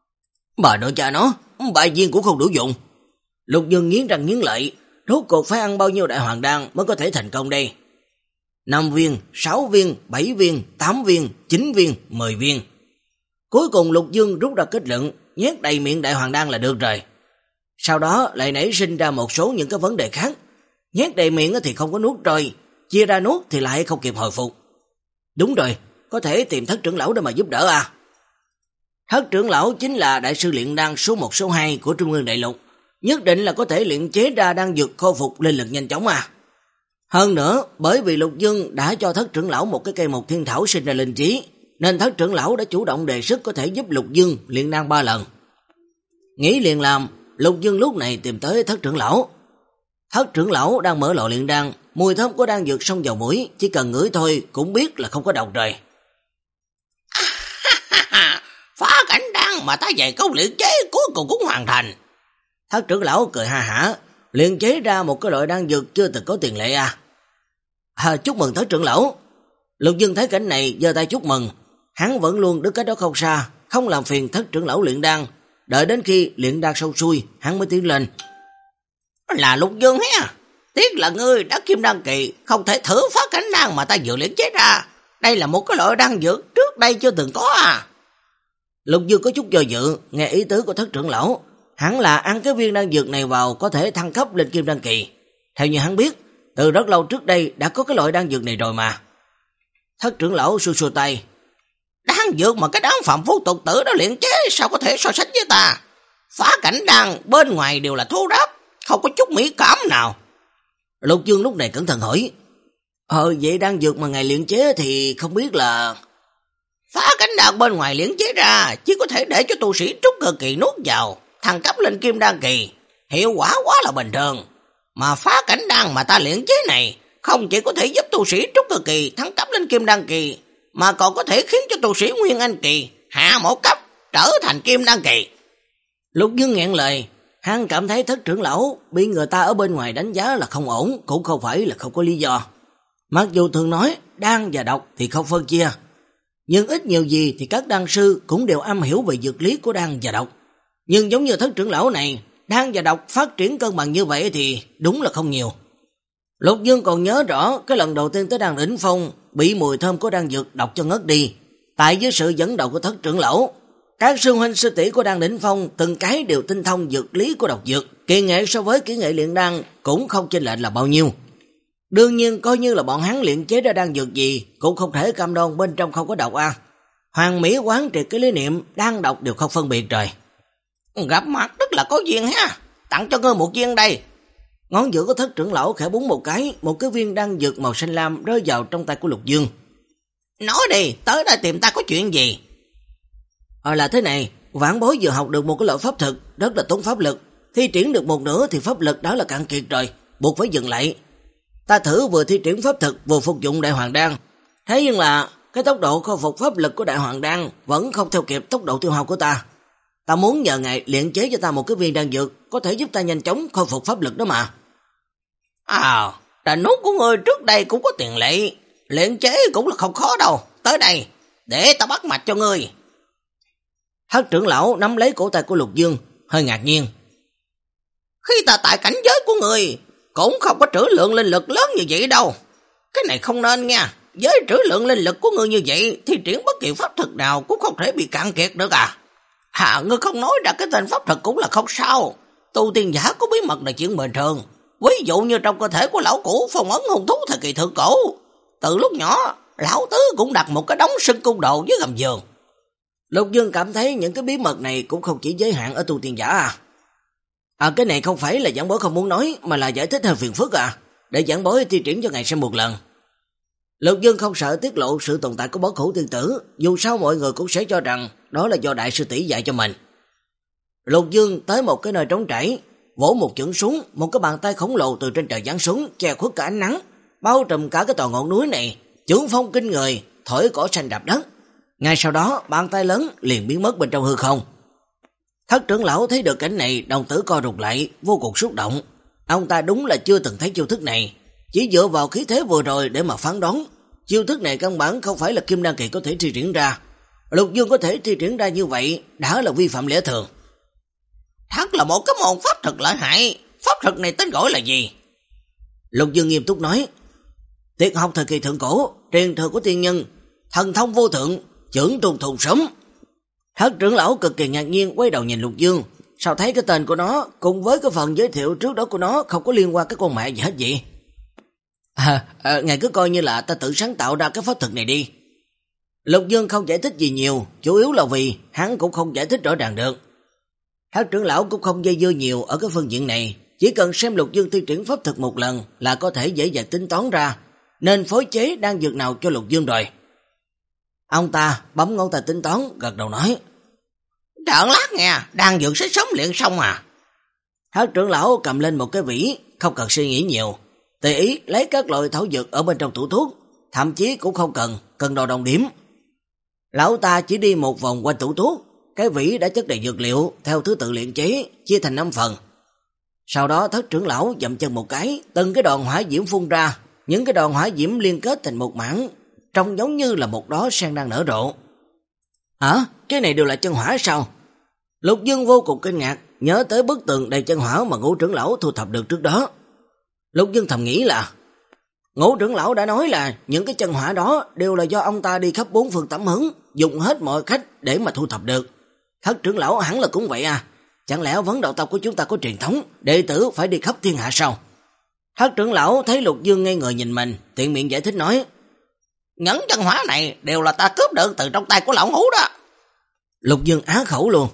Bà nội cha nó, ba viên cũng không đủ dụng. Lục Dương nghiến răng nghiến lợi, rốt cuộc phải ăn bao nhiêu đại hoàng đan mới có thể thành công đây? năm viên, sáu viên, bảy viên, tám viên, chín viên, mười viên. Cuối cùng Lục Dương rút ra kết luận, nhét đầy miệng đại hoàng đan là được rồi. Sau đó lại nảy sinh ra một số những cái vấn đề khác. Nhét đầy miệng thì không có nuốt rồi, chia ra nuốt thì lại không kịp hồi phục. Đúng rồi, có thể tìm Thất trưởng lão để mà giúp đỡ à. Thất trưởng lão chính là đại sư luyện đan số một số hai của Trung Ương Đại Lục, nhất định là có thể luyện chế ra đan dược khôi phục linh lực nhanh chóng à. Hơn nữa, bởi vì Lục Dương đã cho Thất trưởng lão một cái cây một thiên thảo sinh ra linh trí, nên Thất trưởng lão đã chủ động đề xuất có thể giúp Lục Dương luyện đan ba lần. Nghĩ liền làm, Lục Dương lúc này tìm tới Thất trưởng lão. Thất trưởng lão đang mở lò luyện đan, mùi thơm của đan dược xông vào mũi, chỉ cần ngửi thôi cũng biết là không có độc rồi. Phá cảnh đan mà ta dày công luyện chế cuối cùng cũng hoàn thành. Thất trưởng lão cười ha hả, luyện chế ra một cái loại đan dược chưa từng có tiền lệ à. À, chúc mừng Thất trưởng lão. Lục Dương thấy cảnh này giơ tay chúc mừng. Hắn vẫn luôn đứng cách đó không xa, không làm phiền Thất trưởng lão luyện đan. Đợi đến khi luyện đan xong xuôi, hắn mới tiến lên. Là Lục Dương ha, tiếc là ngươi đã Kim Đan Kỳ, không thể thử phá cảnh đan mà ta vừa luyện chế ra. Đây là một cái loại đan dược trước đây chưa từng có à. Lục Dương có chút do dự, nghe ý tứ của Thất trưởng lão, hắn là ăn cái viên đan dược này vào có thể thăng cấp lên Kim Đan Kỳ. Theo như hắn biết, từ rất lâu trước đây đã có cái loại đan dược này rồi mà. Thất trưởng lão xua xua tay. Đan dược mà cái đám phạm phu tục tử đã luyện chế sao có thể so sánh với ta. Phá cảnh đan bên ngoài đều là thô ráp, không có chút mỹ cảm nào. Lục Dương lúc này cẩn thận hỏi. Ờ vậy đan dược mà ngài luyện chế thì không biết là... Phá cảnh đan bên ngoài luyện chế ra chỉ có thể để cho tu sĩ trúc cơ kỳ nuốt vào, thăng cấp lên Kim Đan Kỳ, hiệu quả quá là bình thường. Mà phá cảnh đan mà ta luyện chế này không chỉ có thể giúp tu sĩ trúc cơ kỳ thăng cấp lên Kim Đan Kỳ, mà còn có thể khiến cho tu sĩ Nguyên Anh Kỳ hạ một cấp trở thành Kim Đan Kỳ. Lục Dương nghẹn lời, hắn cảm thấy Thất trưởng lão bị người ta ở bên ngoài đánh giá là không ổn, cũng không phải là không có lý do. Mặc dù thường nói đan và độc thì không phân chia, nhưng ít nhiều gì thì các đan sư cũng đều am hiểu về dược lý của đan và độc. Nhưng giống như Thất trưởng lão này, đan và độc phát triển cân bằng như vậy thì đúng là không nhiều. Lục Dương còn nhớ rõ cái lần đầu tiên tới đan đỉnh phong bị mùi thơm của đan dược độc cho ngất đi. Tại dưới sự dẫn đầu của Thất trưởng lão, các sư huynh sư tỷ của đan đỉnh phong từng cái đều tinh thông dược lý của độc dược, kỳ nghệ so với kỹ nghệ luyện đan cũng không chênh lệch là bao nhiêu. Đương nhiên coi như là bọn hắn luyện chế ra đan dược gì cũng không thể cam đoan bên trong không có độc à. Hoàng Mỹ quán triệt cái lý niệm đan độc đều không phân biệt rồi. Gặp mặt tức là có duyên ha, tặng cho ngươi một viên đây. Ngón giữa của Thất trưởng lão khẽ búng một cái, một cái viên đan dược màu xanh lam rơi vào trong tay của Lục Dương. Nói đi, tới đây tìm ta có chuyện gì? Ờ là thế này, vãn bối vừa học được một cái loại pháp thực, rất là tốn pháp lực. Thi triển được một nửa thì pháp lực đã là cạn kiệt rồi, buộc phải dừng lại. Ta thử vừa thi triển pháp thực vừa phục dụng đại hoàng đan. Thế nhưng là cái tốc độ khôi phục pháp lực của đại hoàng đan vẫn không theo kịp tốc độ tiêu hao của ta. Ta muốn nhờ ngài luyện chế cho ta một cái viên đan dược có thể giúp ta nhanh chóng khôi phục pháp lực đó mà. À, trà nút của ngươi trước đây cũng có tiền lệ, luyện chế cũng là không khó đâu. Tới đây, để ta bắt mạch cho ngươi. Hắc trưởng lão nắm lấy cổ tay của Lục Dương, hơi ngạc nhiên. Khi ta tại cảnh giới của ngươi, cũng không có trữ lượng linh lực lớn như vậy đâu. Cái này không nên nha. Với trữ lượng linh lực của ngươi như vậy thì triển bất kỳ pháp thực nào cũng không thể bị cạn kiệt được à. Hà, ngươi không nói ra cái tên pháp thực cũng là không sao. Tu tiên giả có bí mật là chuyện bình thường. Ví dụ như trong cơ thể của lão cũ phong ấn hung thú thời kỳ thượng cổ. Từ lúc nhỏ, lão tứ cũng đặt một cái đống sân cung đồ dưới gầm giường. Lục Dương cảm thấy những cái bí mật này cũng không chỉ giới hạn ở tu tiên giả à. À cái này không phải là giảng bối không muốn nói, mà là giải thích hơi phiền phức à. Để giảng bối thi triển cho ngài xem một lần. Lục Dương không sợ tiết lộ sự tồn tại của Bất Hủ Tiên Tử, dù sao mọi người cũng sẽ cho rằng đó là do đại sư tỷ dạy cho mình. Lục Dương tới một cái nơi trống trải, vỗ một chưởng xuống, một cái bàn tay khổng lồ từ trên trời giáng xuống, che khuất cả ánh nắng, bao trùm cả cái toàn ngọn núi này, chưởng phong kinh người, thổi cỏ xanh đạp đất. Ngay sau đó, bàn tay lớn liền biến mất bên trong hư không. Thất trưởng lão thấy được cảnh này, đồng tử co rụt lại, vô cùng xúc động. Ông ta đúng là chưa từng thấy chiêu thức này, chỉ dựa vào khí thế vừa rồi để mà phán đoán. Chiêu thức này căn bản không phải là Kim Đan kỳ có thể thi triển ra. Lục Dương có thể thi triển ra như vậy đã là vi phạm lẽ thường. Thật là một cái môn pháp thực lợi hại. Pháp thực này tên gọi là gì? Lục Dương nghiêm túc nói. Tuyệt học thời kỳ thượng cổ, truyền thừa của tiên nhân, thần thông vô thượng, chưởng trùng thùng sấm. Thất trưởng lão cực kỳ ngạc nhiên quay đầu nhìn Lục Dương, sao thấy cái tên của nó cùng với cái phần giới thiệu trước đó của nó không có liên quan cái con mẹ gì hết vậy? À, à, ngài cứ coi như là ta tự sáng tạo ra cái pháp thực này đi. Lục Dương không giải thích gì nhiều, chủ yếu là vì hắn cũng không giải thích rõ ràng được. Thất trưởng lão cũng không dây dưa nhiều ở cái phương diện này, chỉ cần xem Lục Dương thi triển pháp thực một lần là có thể dễ dàng tính toán ra nên phối chế đan dược nào cho Lục Dương rồi. Ông ta bấm ngón tay tính toán, gật đầu nói. Đợi lát nha, đan dược sẽ sớm luyện xong à. Thất trưởng lão cầm lên một cái vỉ, không cần suy nghĩ nhiều, tùy ý lấy các loại thảo dược ở bên trong tủ thuốc, thậm chí cũng không cần cần đồ đồng điểm. Lão ta chỉ đi một vòng quanh tủ thuốc, cái vỉ đã chất đầy dược liệu theo thứ tự luyện chế, chia thành năm phần. Sau đó Thất trưởng lão dậm chân một cái, từng cái đòn hỏa diễm phun ra, những cái đòn hỏa diễm liên kết thành một mảng, trông giống như là một đóa sen đang nở rộ. Hả? Cái này đều là chân hỏa sao? Lục Dương vô cùng kinh ngạc, nhớ tới bức tường đầy chân hỏa mà Ngũ trưởng lão thu thập được trước đó. Lục Dương thầm nghĩ là Ngũ trưởng lão đã nói là những cái chân hỏa đó đều là do ông ta đi khắp bốn phương tám hướng, dùng hết mọi cách để mà thu thập được. Thất trưởng lão hẳn là cũng vậy à? Chẳng lẽ vấn đạo tộc của chúng ta có truyền thống đệ tử phải đi khắp thiên hạ sao? Thất trưởng lão thấy Lục Dương ngây người nhìn mình, tiện miệng giải thích nói. Những chân hỏa này đều là ta cướp được từ trong tay của lão Ngũ đó. Lục Dương á khẩu luôn.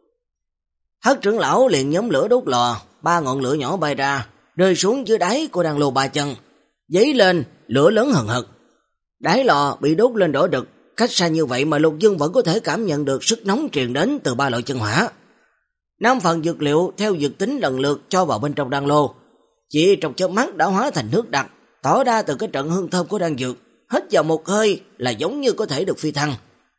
Thất trưởng lão liền nhóm lửa đốt lò, ba ngọn lửa nhỏ bay ra, rơi xuống dưới đáy của đan lô ba chân, dấy lên, lửa lớn hừng hực. Đáy lò bị đốt lên đỏ đực, cách xa như vậy mà Lục Dương vẫn có thể cảm nhận được sức nóng truyền đến từ ba loại chân hỏa. Năm phần dược liệu theo dược tính lần lượt cho vào bên trong đan lô, chỉ trong chớp mắt đã hóa thành nước đặc, tỏ ra từ cái trận hương thơm của đan dược, hít vào một hơi là giống như có thể được phi thăng.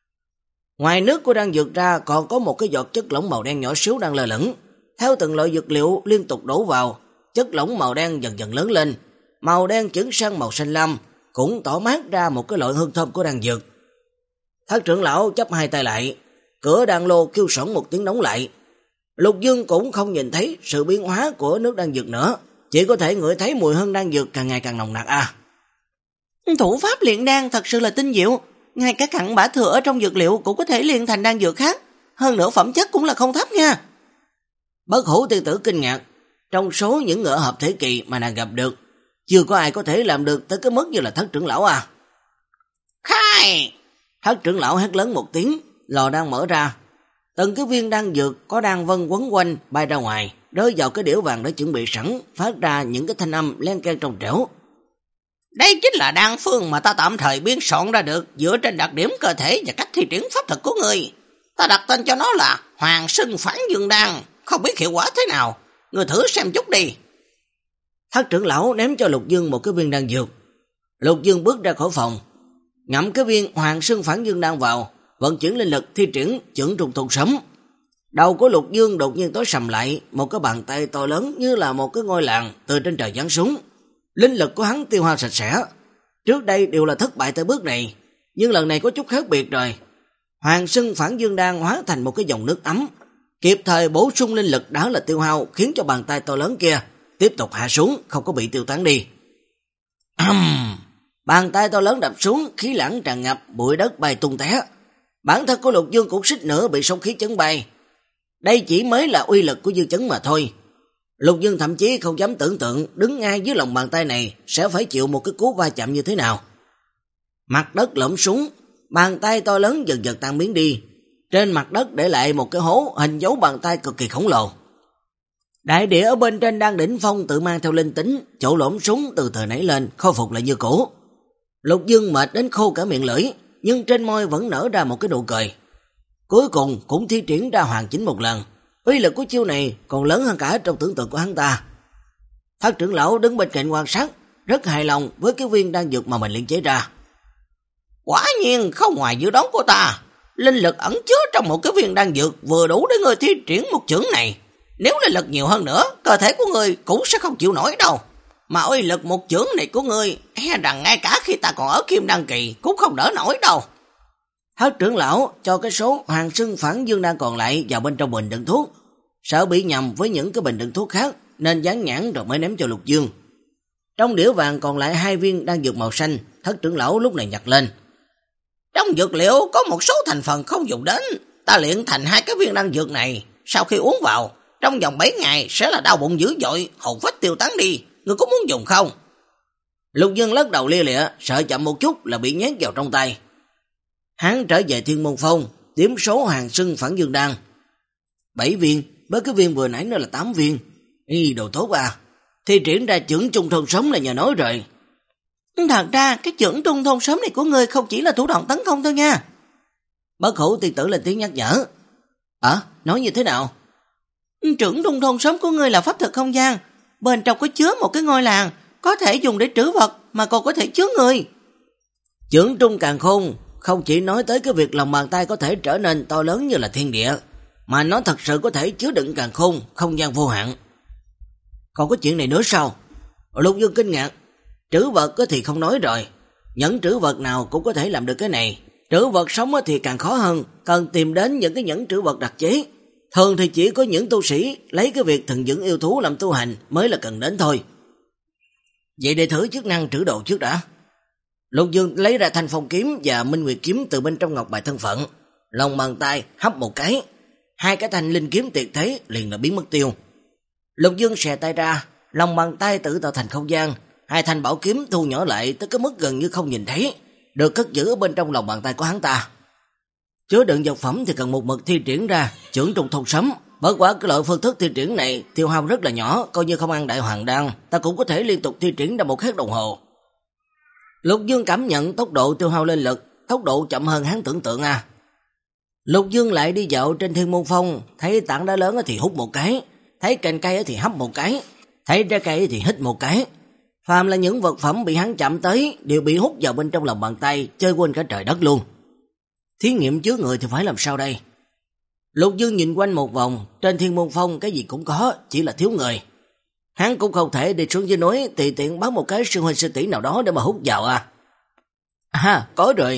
Ngoài nước của đan dược ra còn có một cái giọt chất lỏng màu đen nhỏ xíu đang lơ lửng. Theo từng loại dược liệu liên tục đổ vào, chất lỏng màu đen dần dần lớn lên, màu đen chuyển sang màu xanh lam, cũng tỏ mát ra một cái loại hương thơm của đan dược. Thất trưởng lão chắp hai tay lại, cửa đan lô kêu sỏn một tiếng đóng lại. Lục Dương cũng không nhìn thấy sự biến hóa của nước đan dược nữa, chỉ có thể ngửi thấy mùi hương đan dược càng ngày càng nồng nặc à. Thủ pháp luyện đan thật sự là tinh diệu, ngay cả cặn bã thừa ở trong dược liệu cũng có thể luyện thành đan dược khác, hơn nữa phẩm chất cũng là không thấp nha. Bất Hủ Tiên Tử kinh ngạc, trong số những ngựa hợp thể kỳ mà nàng gặp được, chưa có ai có thể làm được tới cái mức như là Thất trưởng lão à. Khai! Thất trưởng lão hét lớn một tiếng, lò đan mở ra, từng cái viên đan dược có đan vân quấn quanh bay ra ngoài, rơi vào cái đĩa vàng đã chuẩn bị sẵn, phát ra những cái thanh âm len keng trong trẻo. Đây chính là đan phương mà ta tạm thời biên soạn ra được dựa trên đặc điểm cơ thể và cách thi triển pháp thuật của ngươi. Ta đặt tên cho nó là Hoàng Sưng Phản Dương Đan, không biết hiệu quả thế nào, ngươi thử xem chút đi. Thất trưởng lão ném cho Lục Dương một cái viên đan dược. Lục Dương bước ra khỏi phòng, ngậm cái viên Hoàng Sưng Phản Dương Đan vào, vận chuyển linh lực thi triển chưởng trùng thôn sấm. Đầu của Lục Dương đột nhiên tối sầm lại, một cái bàn tay to lớn như là một cái ngôi làng từ trên trời giáng xuống. Linh lực của hắn tiêu hao sạch sẽ. Trước đây đều là thất bại tới bước này, nhưng lần này có chút khác biệt rồi. Hoàng Sưng Phản Dương Đan hóa thành một cái dòng nước ấm, kịp thời bổ sung linh lực đã là tiêu hao, khiến cho bàn tay to lớn kia tiếp tục hạ xuống, không có bị tiêu tán đi. Ầm! Bàn tay to lớn đập xuống, khí lãng tràn ngập, bụi đất bay tung té. Bản thân của Lục Dương cũng suýt nữa bị sóng khí chấn bay. Đây chỉ mới là uy lực của dư chấn mà thôi. Lục Dương thậm chí không dám tưởng tượng đứng ngay dưới lòng bàn tay này sẽ phải chịu một cái cú va chạm như thế nào. Mặt đất lõm xuống, bàn tay to lớn dần dần tan biến đi. Trên mặt đất để lại một cái hố hình dấu bàn tay cực kỳ khổng lồ. Đại địa ở bên trên đang đỉnh phong tự mang theo linh tính, chỗ lõm xuống từ từ nảy lên, khôi phục lại như cũ. Lục Dương mệt đến khô cả miệng lưỡi, nhưng trên môi vẫn nở ra một cái nụ cười. Cuối cùng cũng thi triển ra hoàn chỉnh một lần. Uy lực của chiêu này còn lớn hơn cả trong tưởng tượng của hắn ta. Thất trưởng lão đứng bên cạnh quan sát, rất hài lòng với cái viên đan dược mà mình luyện chế ra. Quả nhiên không ngoài dự đoán của ta, linh lực ẩn chứa trong một cái viên đan dược vừa đủ để ngươi thi triển một chưởng này. Nếu linh lực nhiều hơn nữa, cơ thể của ngươi cũng sẽ không chịu nổi đâu. Mà uy lực một chưởng này của ngươi, e rằng ngay cả khi ta còn ở Kim Đan kỳ cũng không đỡ nổi đâu. Thất trưởng lão cho cái số Hoàng Sưng Phản Dương Đan còn lại vào bên trong bình đựng thuốc, sợ bị nhầm với những cái bình đựng thuốc khác nên dán nhãn rồi mới ném cho Lục Dương. Trong đĩa vàng còn lại hai viên đan dược màu xanh, thất trưởng lão lúc này nhặt lên. Trong dược liệu có một số thành phần không dùng đến, ta luyện thành hai cái viên đan dược này, sau khi uống vào, trong vòng bảy ngày sẽ là đau bụng dữ dội, hồn phách tiêu tán đi, ngươi có muốn dùng không? Lục Dương lắc đầu lia lịa, sợ chậm một chút là bị nhét vào trong tay. Hắn trở về Thiên Môn Phong, điểm số Hoàng Sưng Phản Dương Đan. bảy viên, với cái viên vừa nãy nó là tám viên. Ý, đồ tốt à. Thi triển ra chưởng trung thôn sống là nhờ nói rồi. Thật ra, cái chưởng trung thôn sống này của ngươi không chỉ là thủ đoạn tấn công thôi nha. Bất Hủ tiên tử lên tiếng nhắc nhở. À, nói như thế nào? Chưởng trung thôn sống của ngươi là pháp thuật không gian. Bên trong có chứa một cái ngôi làng, có thể dùng để trữ vật, mà còn có thể chứa người. Chưởng trung càn khôn không chỉ nói tới cái việc lòng bàn tay có thể trở nên to lớn như là thiên địa, mà nó thật sự có thể chứa đựng càn khôn, không gian vô hạn. Còn có chuyện này nữa sao? Lục Dương kinh ngạc. Trữ vật thì không nói rồi, nhẫn trữ vật nào cũng có thể làm được cái này. Trữ vật sống thì càng khó hơn, cần tìm đến những cái nhẫn trữ vật đặc chế. Thường thì chỉ có những tu sĩ lấy cái việc thần dưỡng yêu thú làm tu hành mới là cần đến thôi. Vậy để thử chức năng trữ đồ trước đã. Lục Dương lấy ra thanh phong kiếm và minh nguyệt kiếm từ bên trong ngọc bài thân phận, lòng bàn tay hấp một cái, hai cái thanh linh kiếm tuyệt thế liền là biến mất tiêu. Lục Dương xè tay ra, lòng bàn tay tự tạo thành không gian, hai thanh bảo kiếm thu nhỏ lại tới cái mức gần như không nhìn thấy, được cất giữ ở bên trong lòng bàn tay của hắn ta. Chứa đựng vật phẩm thì cần một mực thi triển ra chưởng trùng thôn sấm, bất quá cái loại phương thức thi triển này tiêu hao rất là nhỏ, coi như không ăn đại hoàng đan, ta cũng có thể liên tục thi triển ra một khắc đồng hồ. Lục Dương cảm nhận tốc độ tiêu hao linh lực, tốc độ chậm hơn hắn tưởng tượng à. Lục Dương lại đi dạo trên Thiên Môn Phong, thấy tảng đá lớn thì hút một cái, thấy cành cây thì hấp một cái, thấy trái cây thì hít một cái. Phàm là những vật phẩm bị hắn chạm tới đều bị hút vào bên trong lòng bàn tay, chơi quên cả trời đất luôn. Thí nghiệm chứa người thì phải làm sao đây? Lục Dương nhìn quanh một vòng, trên Thiên Môn Phong cái gì cũng có, chỉ là thiếu người. Hắn cũng không thể đi xuống dưới núi tùy tiện bắt một cái sư huynh sư tỷ nào đó để mà hút vào à. À, có rồi.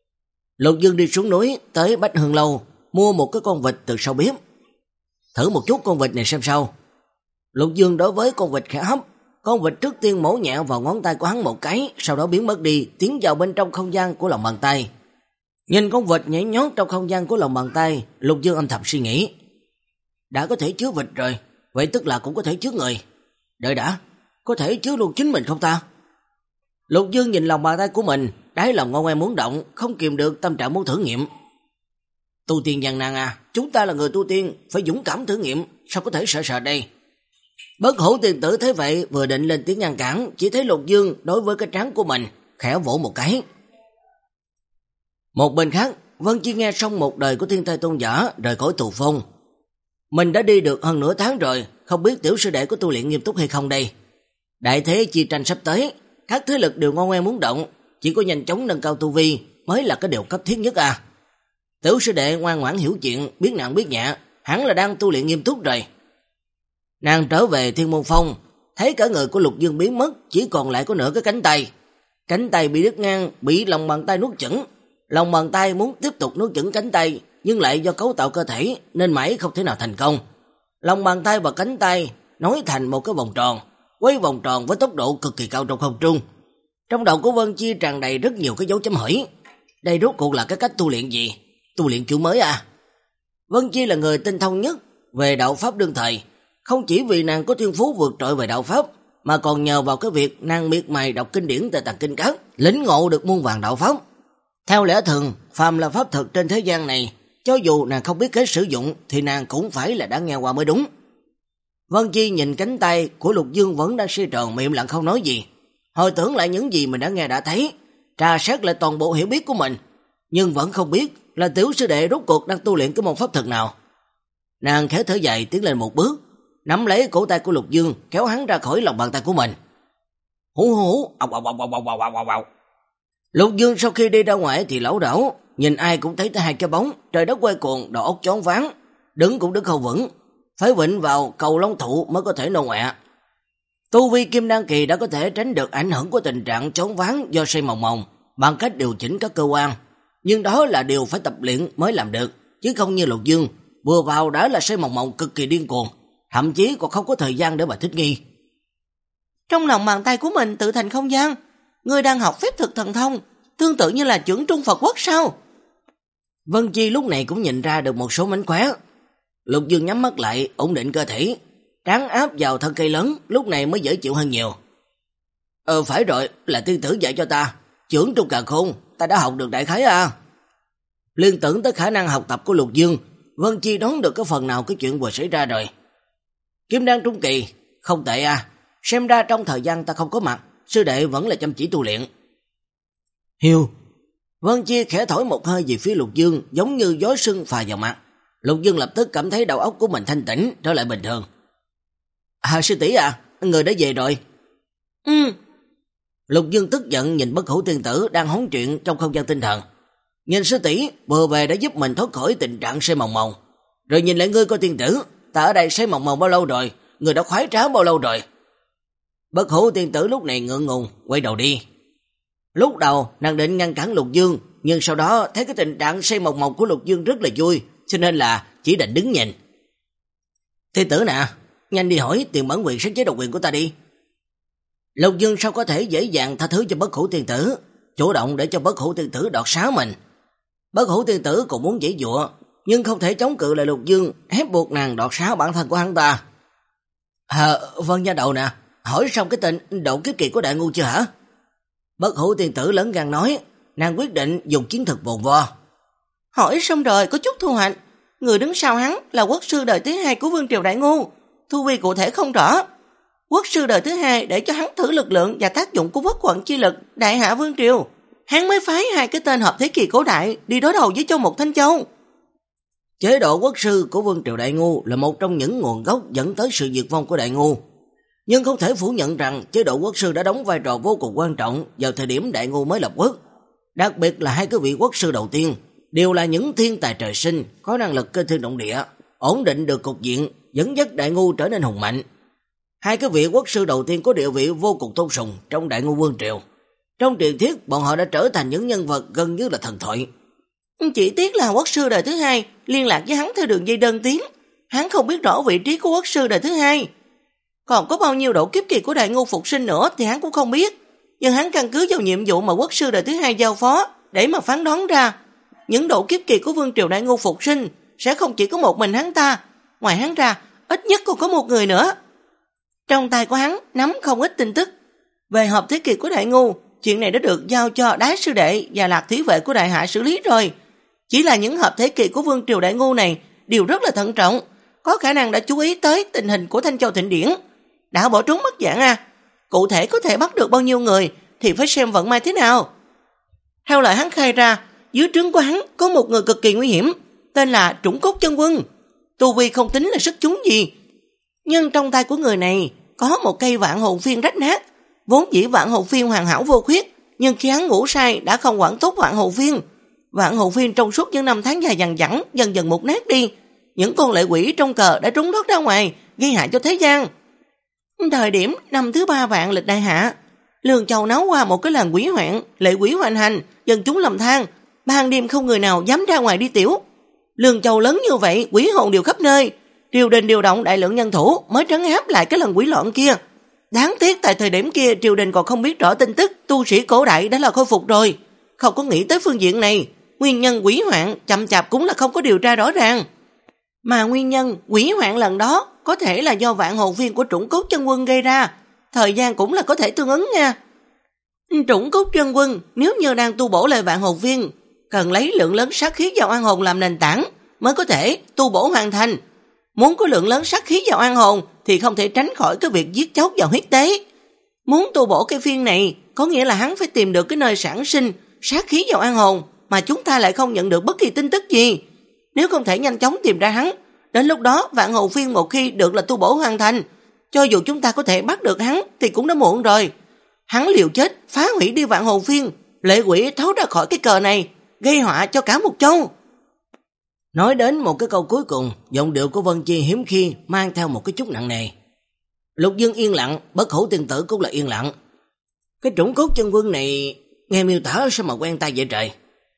Lục Dương đi xuống núi, tới Bách Hương Lâu, mua một cái con vịt từ sau bếp. Thử một chút con vịt này xem sao. Lục Dương đối với con vịt khẽ hấp, con vịt trước tiên mổ nhẹ vào ngón tay của hắn một cái, sau đó biến mất đi, tiến vào bên trong không gian của lòng bàn tay. Nhìn con vịt nhảy nhót trong không gian của lòng bàn tay, Lục Dương âm thầm suy nghĩ. Đã có thể chứa vịt rồi, vậy tức là cũng có thể chứa người. Đợi đã, có thể chứa luôn chính mình không ta? Lục Dương nhìn lòng bàn tay của mình, đáy lòng ngon ngoe muốn động, không kìm được tâm trạng muốn thử nghiệm. Tu tiên gian nan à, chúng ta là người tu tiên, phải dũng cảm thử nghiệm, sao có thể sợ sợ đây? Bất Hủ tiên tử thấy vậy vừa định lên tiếng ngăn cản, chỉ thấy Lục Dương đối với cái trán của mình khẽ vỗ một cái. Một bên khác, Vân Chi nghe xong một đời của thiên thai tôn giả rời khỏi tù phong. Mình đã đi được hơn nửa tháng rồi, không biết tiểu sư đệ có tu luyện nghiêm túc hay không đây. Đại thế chi tranh sắp tới, các thế lực đều ngoan ngoe muốn động, chỉ có nhanh chóng nâng cao tu vi mới là cái điều cấp thiết nhất à. Tiểu sư đệ ngoan ngoãn hiểu chuyện, biết nặng biết nhẹ, hẳn là đang tu luyện nghiêm túc rồi. Nàng trở về Thiên Môn Phong, thấy cả người của Lục Dương biến mất, chỉ còn lại có nửa cái cánh tay. Cánh tay bị đứt ngang, bị lòng bàn tay nuốt chửng. Lòng bàn tay muốn tiếp tục nuốt chửng cánh tay, nhưng lại do cấu tạo cơ thể nên mãi không thể nào thành công. Lòng bàn tay và cánh tay nối thành một cái vòng tròn, quay vòng tròn với tốc độ cực kỳ cao trong không trung. Trong đầu của Vân Chi tràn đầy rất nhiều cái dấu chấm hỏi. Đây rốt cuộc là cái cách tu luyện gì? Tu luyện kiểu mới à? Vân Chi là người tinh thông nhất về đạo pháp đương thời, không chỉ vì nàng có thiên phú vượt trội về đạo pháp, mà còn nhờ vào cái việc nàng miệt mài đọc kinh điển Tề Tạng Kinh Các, lĩnh ngộ được muôn vàn đạo pháp. Theo lẽ thường, phàm là pháp thực trên thế gian này, cho dù nàng không biết cách sử dụng thì nàng cũng phải là đã nghe qua mới đúng. Vân Chi nhìn cánh tay của Lục Dương vẫn đang xoay tròn, miệng lặng không nói gì. Hồi tưởng lại những gì mình đã nghe đã thấy, trà xét lại toàn bộ hiểu biết của mình, nhưng vẫn không biết là tiểu sư đệ rốt cuộc đang tu luyện cái môn pháp thực nào. Nàng khẽ thở dài tiến lên một bước, nắm lấy cổ tay của Lục Dương, kéo hắn ra khỏi lòng bàn tay của mình. Hú hú, ọc ọc ọc ọc ọc ọc ọc ọc. Lục Dương sau khi đi ra ngoài thì lảo đảo, nhìn ai cũng thấy tới hai cái bóng, trời đất quay cuồng, đầu óc choáng váng, đứng cũng đứng không vững, phải vịnh vào cầu long thụ mới có thể nôn ọe. Tu vi kim đan kỳ đã có thể tránh được ảnh hưởng của tình trạng choáng váng do say mồng mồng bằng cách điều chỉnh các cơ quan, nhưng đó là điều phải tập luyện mới làm được, chứ không như Lục Dương, vừa vào đã là say mồng mồng cực kỳ điên cuồng, thậm chí còn không có thời gian để mà thích nghi. Trong lòng bàn tay của mình tự thành không gian, ngươi đang học phép thực thần thông, tương tự như là chuẩn trung Phật quốc sao? Vân Chi lúc này cũng nhìn ra được một số mánh khóe. Lục Dương nhắm mắt lại, ổn định cơ thể, trán áp vào thân cây lớn, lúc này mới dễ chịu hơn nhiều. Ờ phải rồi, là tiên tử dạy cho ta, trưởng trung càn khôn, ta đã học được đại khái à. Liên tưởng tới khả năng học tập của Lục Dương, Vân Chi đoán được cái phần nào cái chuyện vừa xảy ra rồi. Kim đan trung kỳ, không tệ à, xem ra trong thời gian ta không có mặt, sư đệ vẫn là chăm chỉ tu luyện. Hiu. Vân Chi khẽ thổi một hơi về phía Lục Dương, giống như gió sưng phà vào mặt. Lục Dương lập tức cảm thấy đầu óc của mình thanh tĩnh, trở lại bình thường. À sư tỷ à, người đã về rồi. Ừ. Lục Dương tức giận nhìn Bất Hủ tiên tử đang hóng chuyện trong không gian tinh thần. Nhìn sư tỷ vừa về đã giúp mình thoát khỏi tình trạng say mồng mồng. Rồi nhìn lại ngươi coi tiên tử, ta ở đây say mồng mồng bao lâu rồi, người đã khoái trá bao lâu rồi. Bất Hủ tiên tử lúc này ngượng ngùng, quay đầu đi. Lúc đầu nàng định ngăn cản Lục Dương, nhưng sau đó thấy cái tình trạng say mồng mồng của Lục Dương rất là vui, cho nên là chỉ định đứng nhìn. Tiên tử nè, nhanh đi hỏi tiền bản quyền sáng chế độc quyền của ta đi. Lục Dương sao có thể dễ dàng tha thứ cho Bất Hủ tiên tử, chủ động để cho Bất Hủ tiên tử đoạt xá mình. Bất Hủ tiên tử cũng muốn giãy giụa, nhưng không thể chống cự lại Lục Dương, ép buộc nàng đoạt xá bản thân của hắn ta. À, vâng nha đầu nè, hỏi xong cái tên độ kiếp kỳ của đại ngu chưa hả? Bất Hủ tiên tử lớn gan nói, nàng quyết định dùng chiến thực vồn vo. Hỏi xong rồi, có chút thu hoạch. Người đứng sau hắn là quốc sư đời thứ hai của Vương Triều Đại Ngu, thu vi cụ thể không rõ. Quốc sư đời thứ hai để cho hắn thử lực lượng và tác dụng của quốc quận chi lực Đại Hạ Vương Triều. Hắn mới phái hai cái tên hợp thế kỷ cổ đại đi đối đầu với Châu Một Thanh Châu. Chế độ quốc sư của Vương Triều Đại Ngu là một trong những nguồn gốc dẫn tới sự diệt vong của Đại Ngu. Nhưng không thể phủ nhận rằng chế độ quốc sư đã đóng vai trò vô cùng quan trọng vào thời điểm Đại Ngu mới lập quốc. Đặc biệt là hai cái vị quốc sư đầu tiên đều là những thiên tài trời sinh, có năng lực kinh thiên động địa, ổn định được cục diện, dẫn dắt Đại Ngu trở nên hùng mạnh. Hai cái vị quốc sư đầu tiên có địa vị vô cùng tôn sùng trong Đại Ngu Vương Triều. Trong truyền thuyết, bọn họ đã trở thành những nhân vật gần như là thần thoại. Chỉ tiếc là quốc sư đời thứ hai liên lạc với hắn theo đường dây đơn tiếng. Hắn không biết rõ vị trí của quốc sư đời thứ hai. Còn có bao nhiêu độ kiếp kỳ của Đại Ngu phục sinh nữa thì hắn cũng không biết. Nhưng hắn căn cứ vào nhiệm vụ mà quốc sư đời thứ hai giao phó để mà phán đoán ra. Những độ kiếp kỳ của Vương Triều Đại Ngu phục sinh sẽ không chỉ có một mình hắn ta. Ngoài hắn ra, ít nhất còn có một người nữa. Trong tay của hắn nắm không ít tin tức. Về hợp thế kỷ của Đại Ngu, chuyện này đã được giao cho Đái sư đệ và Lạc Thủy vệ của Đại Hạ xử lý rồi. Chỉ là những hợp thế kỷ của Vương Triều Đại Ngu này đều rất là thận trọng, có khả năng đã chú ý tới tình hình của Thanh Châu Thịnh Điển, đã bỏ trốn mất dạng à? Cụ thể có thể bắt được bao nhiêu người thì phải xem vận may thế nào. Theo lời hắn khai ra, dưới trướng của hắn có một người cực kỳ nguy hiểm, tên là Trũng Cốt Chân Quân. Tu vi không tính là sức chúng gì, nhưng trong tay của người này có một cây vạn hồn phiên rách nát. Vốn dĩ vạn hồn phiên hoàn hảo vô khuyết, nhưng khi hắn ngủ say đã không quản tốt vạn hồn phiên. Vạn hồn phiên trong suốt những năm tháng dài dằng dẵng dần dần mục nát đi. Những con lệ quỷ trong cờ đã trốn thoát ra ngoài, gây hại cho thế gian. Thời điểm năm thứ ba vạn lịch đại hạ, Lương Châu náo qua một cái làng quỷ hoạn, lệ quỷ hoành hành, dân chúng lầm than, ban đêm không người nào dám ra ngoài đi tiểu. Lương Châu lớn như vậy, quỷ hồn đều khắp nơi, triều đình điều động đại lượng nhân thủ mới trấn áp lại cái lần quỷ loạn kia. Đáng tiếc tại thời điểm kia triều đình còn không biết rõ tin tức tu sĩ cổ đại đã là khôi phục rồi, không có nghĩ tới phương diện này. Nguyên nhân quỷ hoạn chậm chạp cũng là không có điều tra rõ ràng. Mà nguyên nhân quỷ hoạn lần đó có thể là do vạn hồn phiên của Trũng Cốt Chân Quân gây ra, thời gian cũng là có thể tương ứng nha. Trũng Cốt Chân Quân nếu như đang tu bổ lại vạn hồn phiên, cần lấy lượng lớn sát khí vào an hồn làm nền tảng mới có thể tu bổ hoàn thành. Muốn có lượng lớn sát khí vào an hồn thì không thể tránh khỏi cái việc giết chóc vào huyết tế. Muốn tu bổ cái phiên này có nghĩa là hắn phải tìm được cái nơi sản sinh sát khí vào an hồn, mà chúng ta lại không nhận được bất kỳ tin tức gì. Nếu không thể nhanh chóng tìm ra hắn, đến lúc đó vạn hồn phiên một khi được là tu bổ hoàn thành, cho dù chúng ta có thể bắt được hắn thì cũng đã muộn rồi. Hắn liều chết phá hủy đi vạn hồn phiên, lệ quỷ tháo ra khỏi cái cờ này, gây họa cho cả một châu. Nói đến một cái câu cuối cùng, giọng điệu của Vân Chi hiếm khi mang theo một cái chút nặng nề. Lục Dương yên lặng, Bất Hủ Tiên Tử cũng là yên lặng. Cái Trũng Cốt Chân Quân này nghe miêu tả sao mà quen tai vậy trời.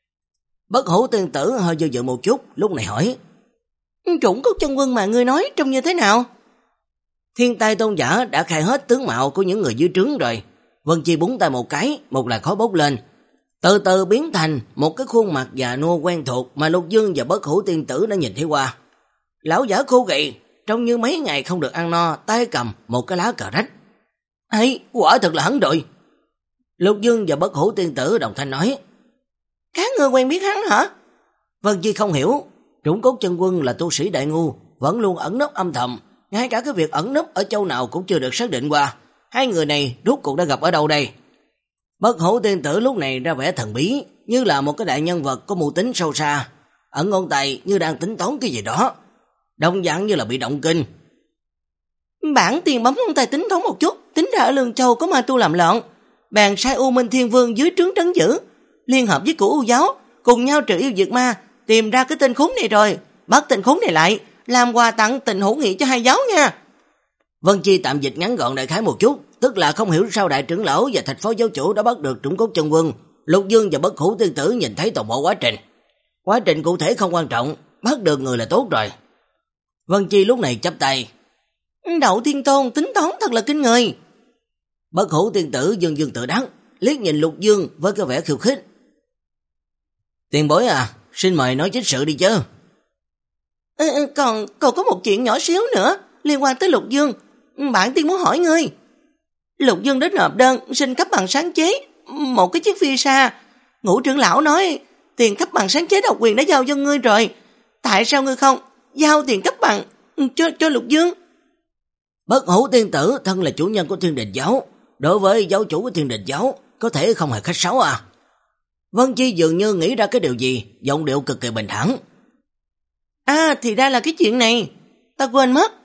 Bất Hủ Tiên Tử hơi do dự một chút, lúc này hỏi: Trũng Cốt Chân Quân mà ngươi nói trông như thế nào? Thiên Tai Tôn giả đã khai hết tướng mạo của những người dưới trướng rồi. Vân Chi búng tay một cái, một làn khói bốc lên, từ từ biến thành một cái khuôn mặt già nua quen thuộc mà Lục Dương và Bất Hủ Tiên Tử đã nhìn thấy qua. Lão giả khô gầy, trông như mấy ngày không được ăn no, tay cầm một cái lá cờ rách. Ấy, quả thật là hắn rồi. Lục Dương và Bất Hủ Tiên Tử đồng thanh nói: Các ngươi quen biết hắn hả? Vân Chi không hiểu, Trũng Cốt Chân Quân là tu sĩ đại ngu, vẫn luôn ẩn nấp âm thầm, ngay cả cái việc ẩn nấp ở châu nào cũng chưa được xác định qua. Hai người này rốt cuộc đã gặp ở đâu đây? Bất Hủ Tiên Tử lúc này ra vẻ thần bí, như là một cái đại nhân vật có mưu tính sâu xa, ẩn ngón tay như đang tính toán cái gì đó, đồng dạng như là bị động kinh. Bản tiền bấm ngón tay tính toán một chút, tính ra ở Lương Châu có ma tu làm loạn, bèn sai U Minh Thiên Vương dưới trướng trấn giữ, liên hợp với Cửu U giáo cùng nhau trừ yêu diệt ma, tìm ra cái tên khốn này rồi, bắt tên khốn này lại, làm quà tặng tình hữu nghị cho hai giáo nha. Vân Chi tạm dịch ngắn gọn đại khái một chút, tức là không hiểu sao đại trưởng lão và thạch phó giáo chủ đã bắt được Trũng Cốt Chân Quân. Lục Dương và Bất Hủ Tiên Tử nhìn thấy toàn bộ quá trình. Quá trình cụ thể không quan trọng, bắt được người là tốt rồi. Vân Chi lúc này chắp tay: Đậu Thiên Tôn tính toán thật là kinh người. Bất Hủ Tiên Tử dương dương tự đắc, liếc nhìn Lục Dương với cái vẻ khiêu khích: Tiền bối à, xin mời nói chính sự đi chứ. Ừ, còn, còn có một chuyện nhỏ xíu nữa liên quan tới Lục Dương, bản tiên muốn hỏi ngươi. Lục Dương đến nộp đơn xin cấp bằng sáng chế một cái chiếc phi xa. Ngũ trưởng lão nói tiền cấp bằng sáng chế độc quyền đã giao cho ngươi rồi, tại sao ngươi không giao tiền cấp bằng cho, cho Lục Dương? Bất Hủ Tiên Tử thân là chủ nhân của Thiên Đình giáo, đối với giáo chủ của Thiên Đình giáo có thể không hề khách sáo à? Vân Chi dường như nghĩ ra cái điều gì, giọng điệu cực kỳ bình thản: À thì ra là cái chuyện này, ta quên mất,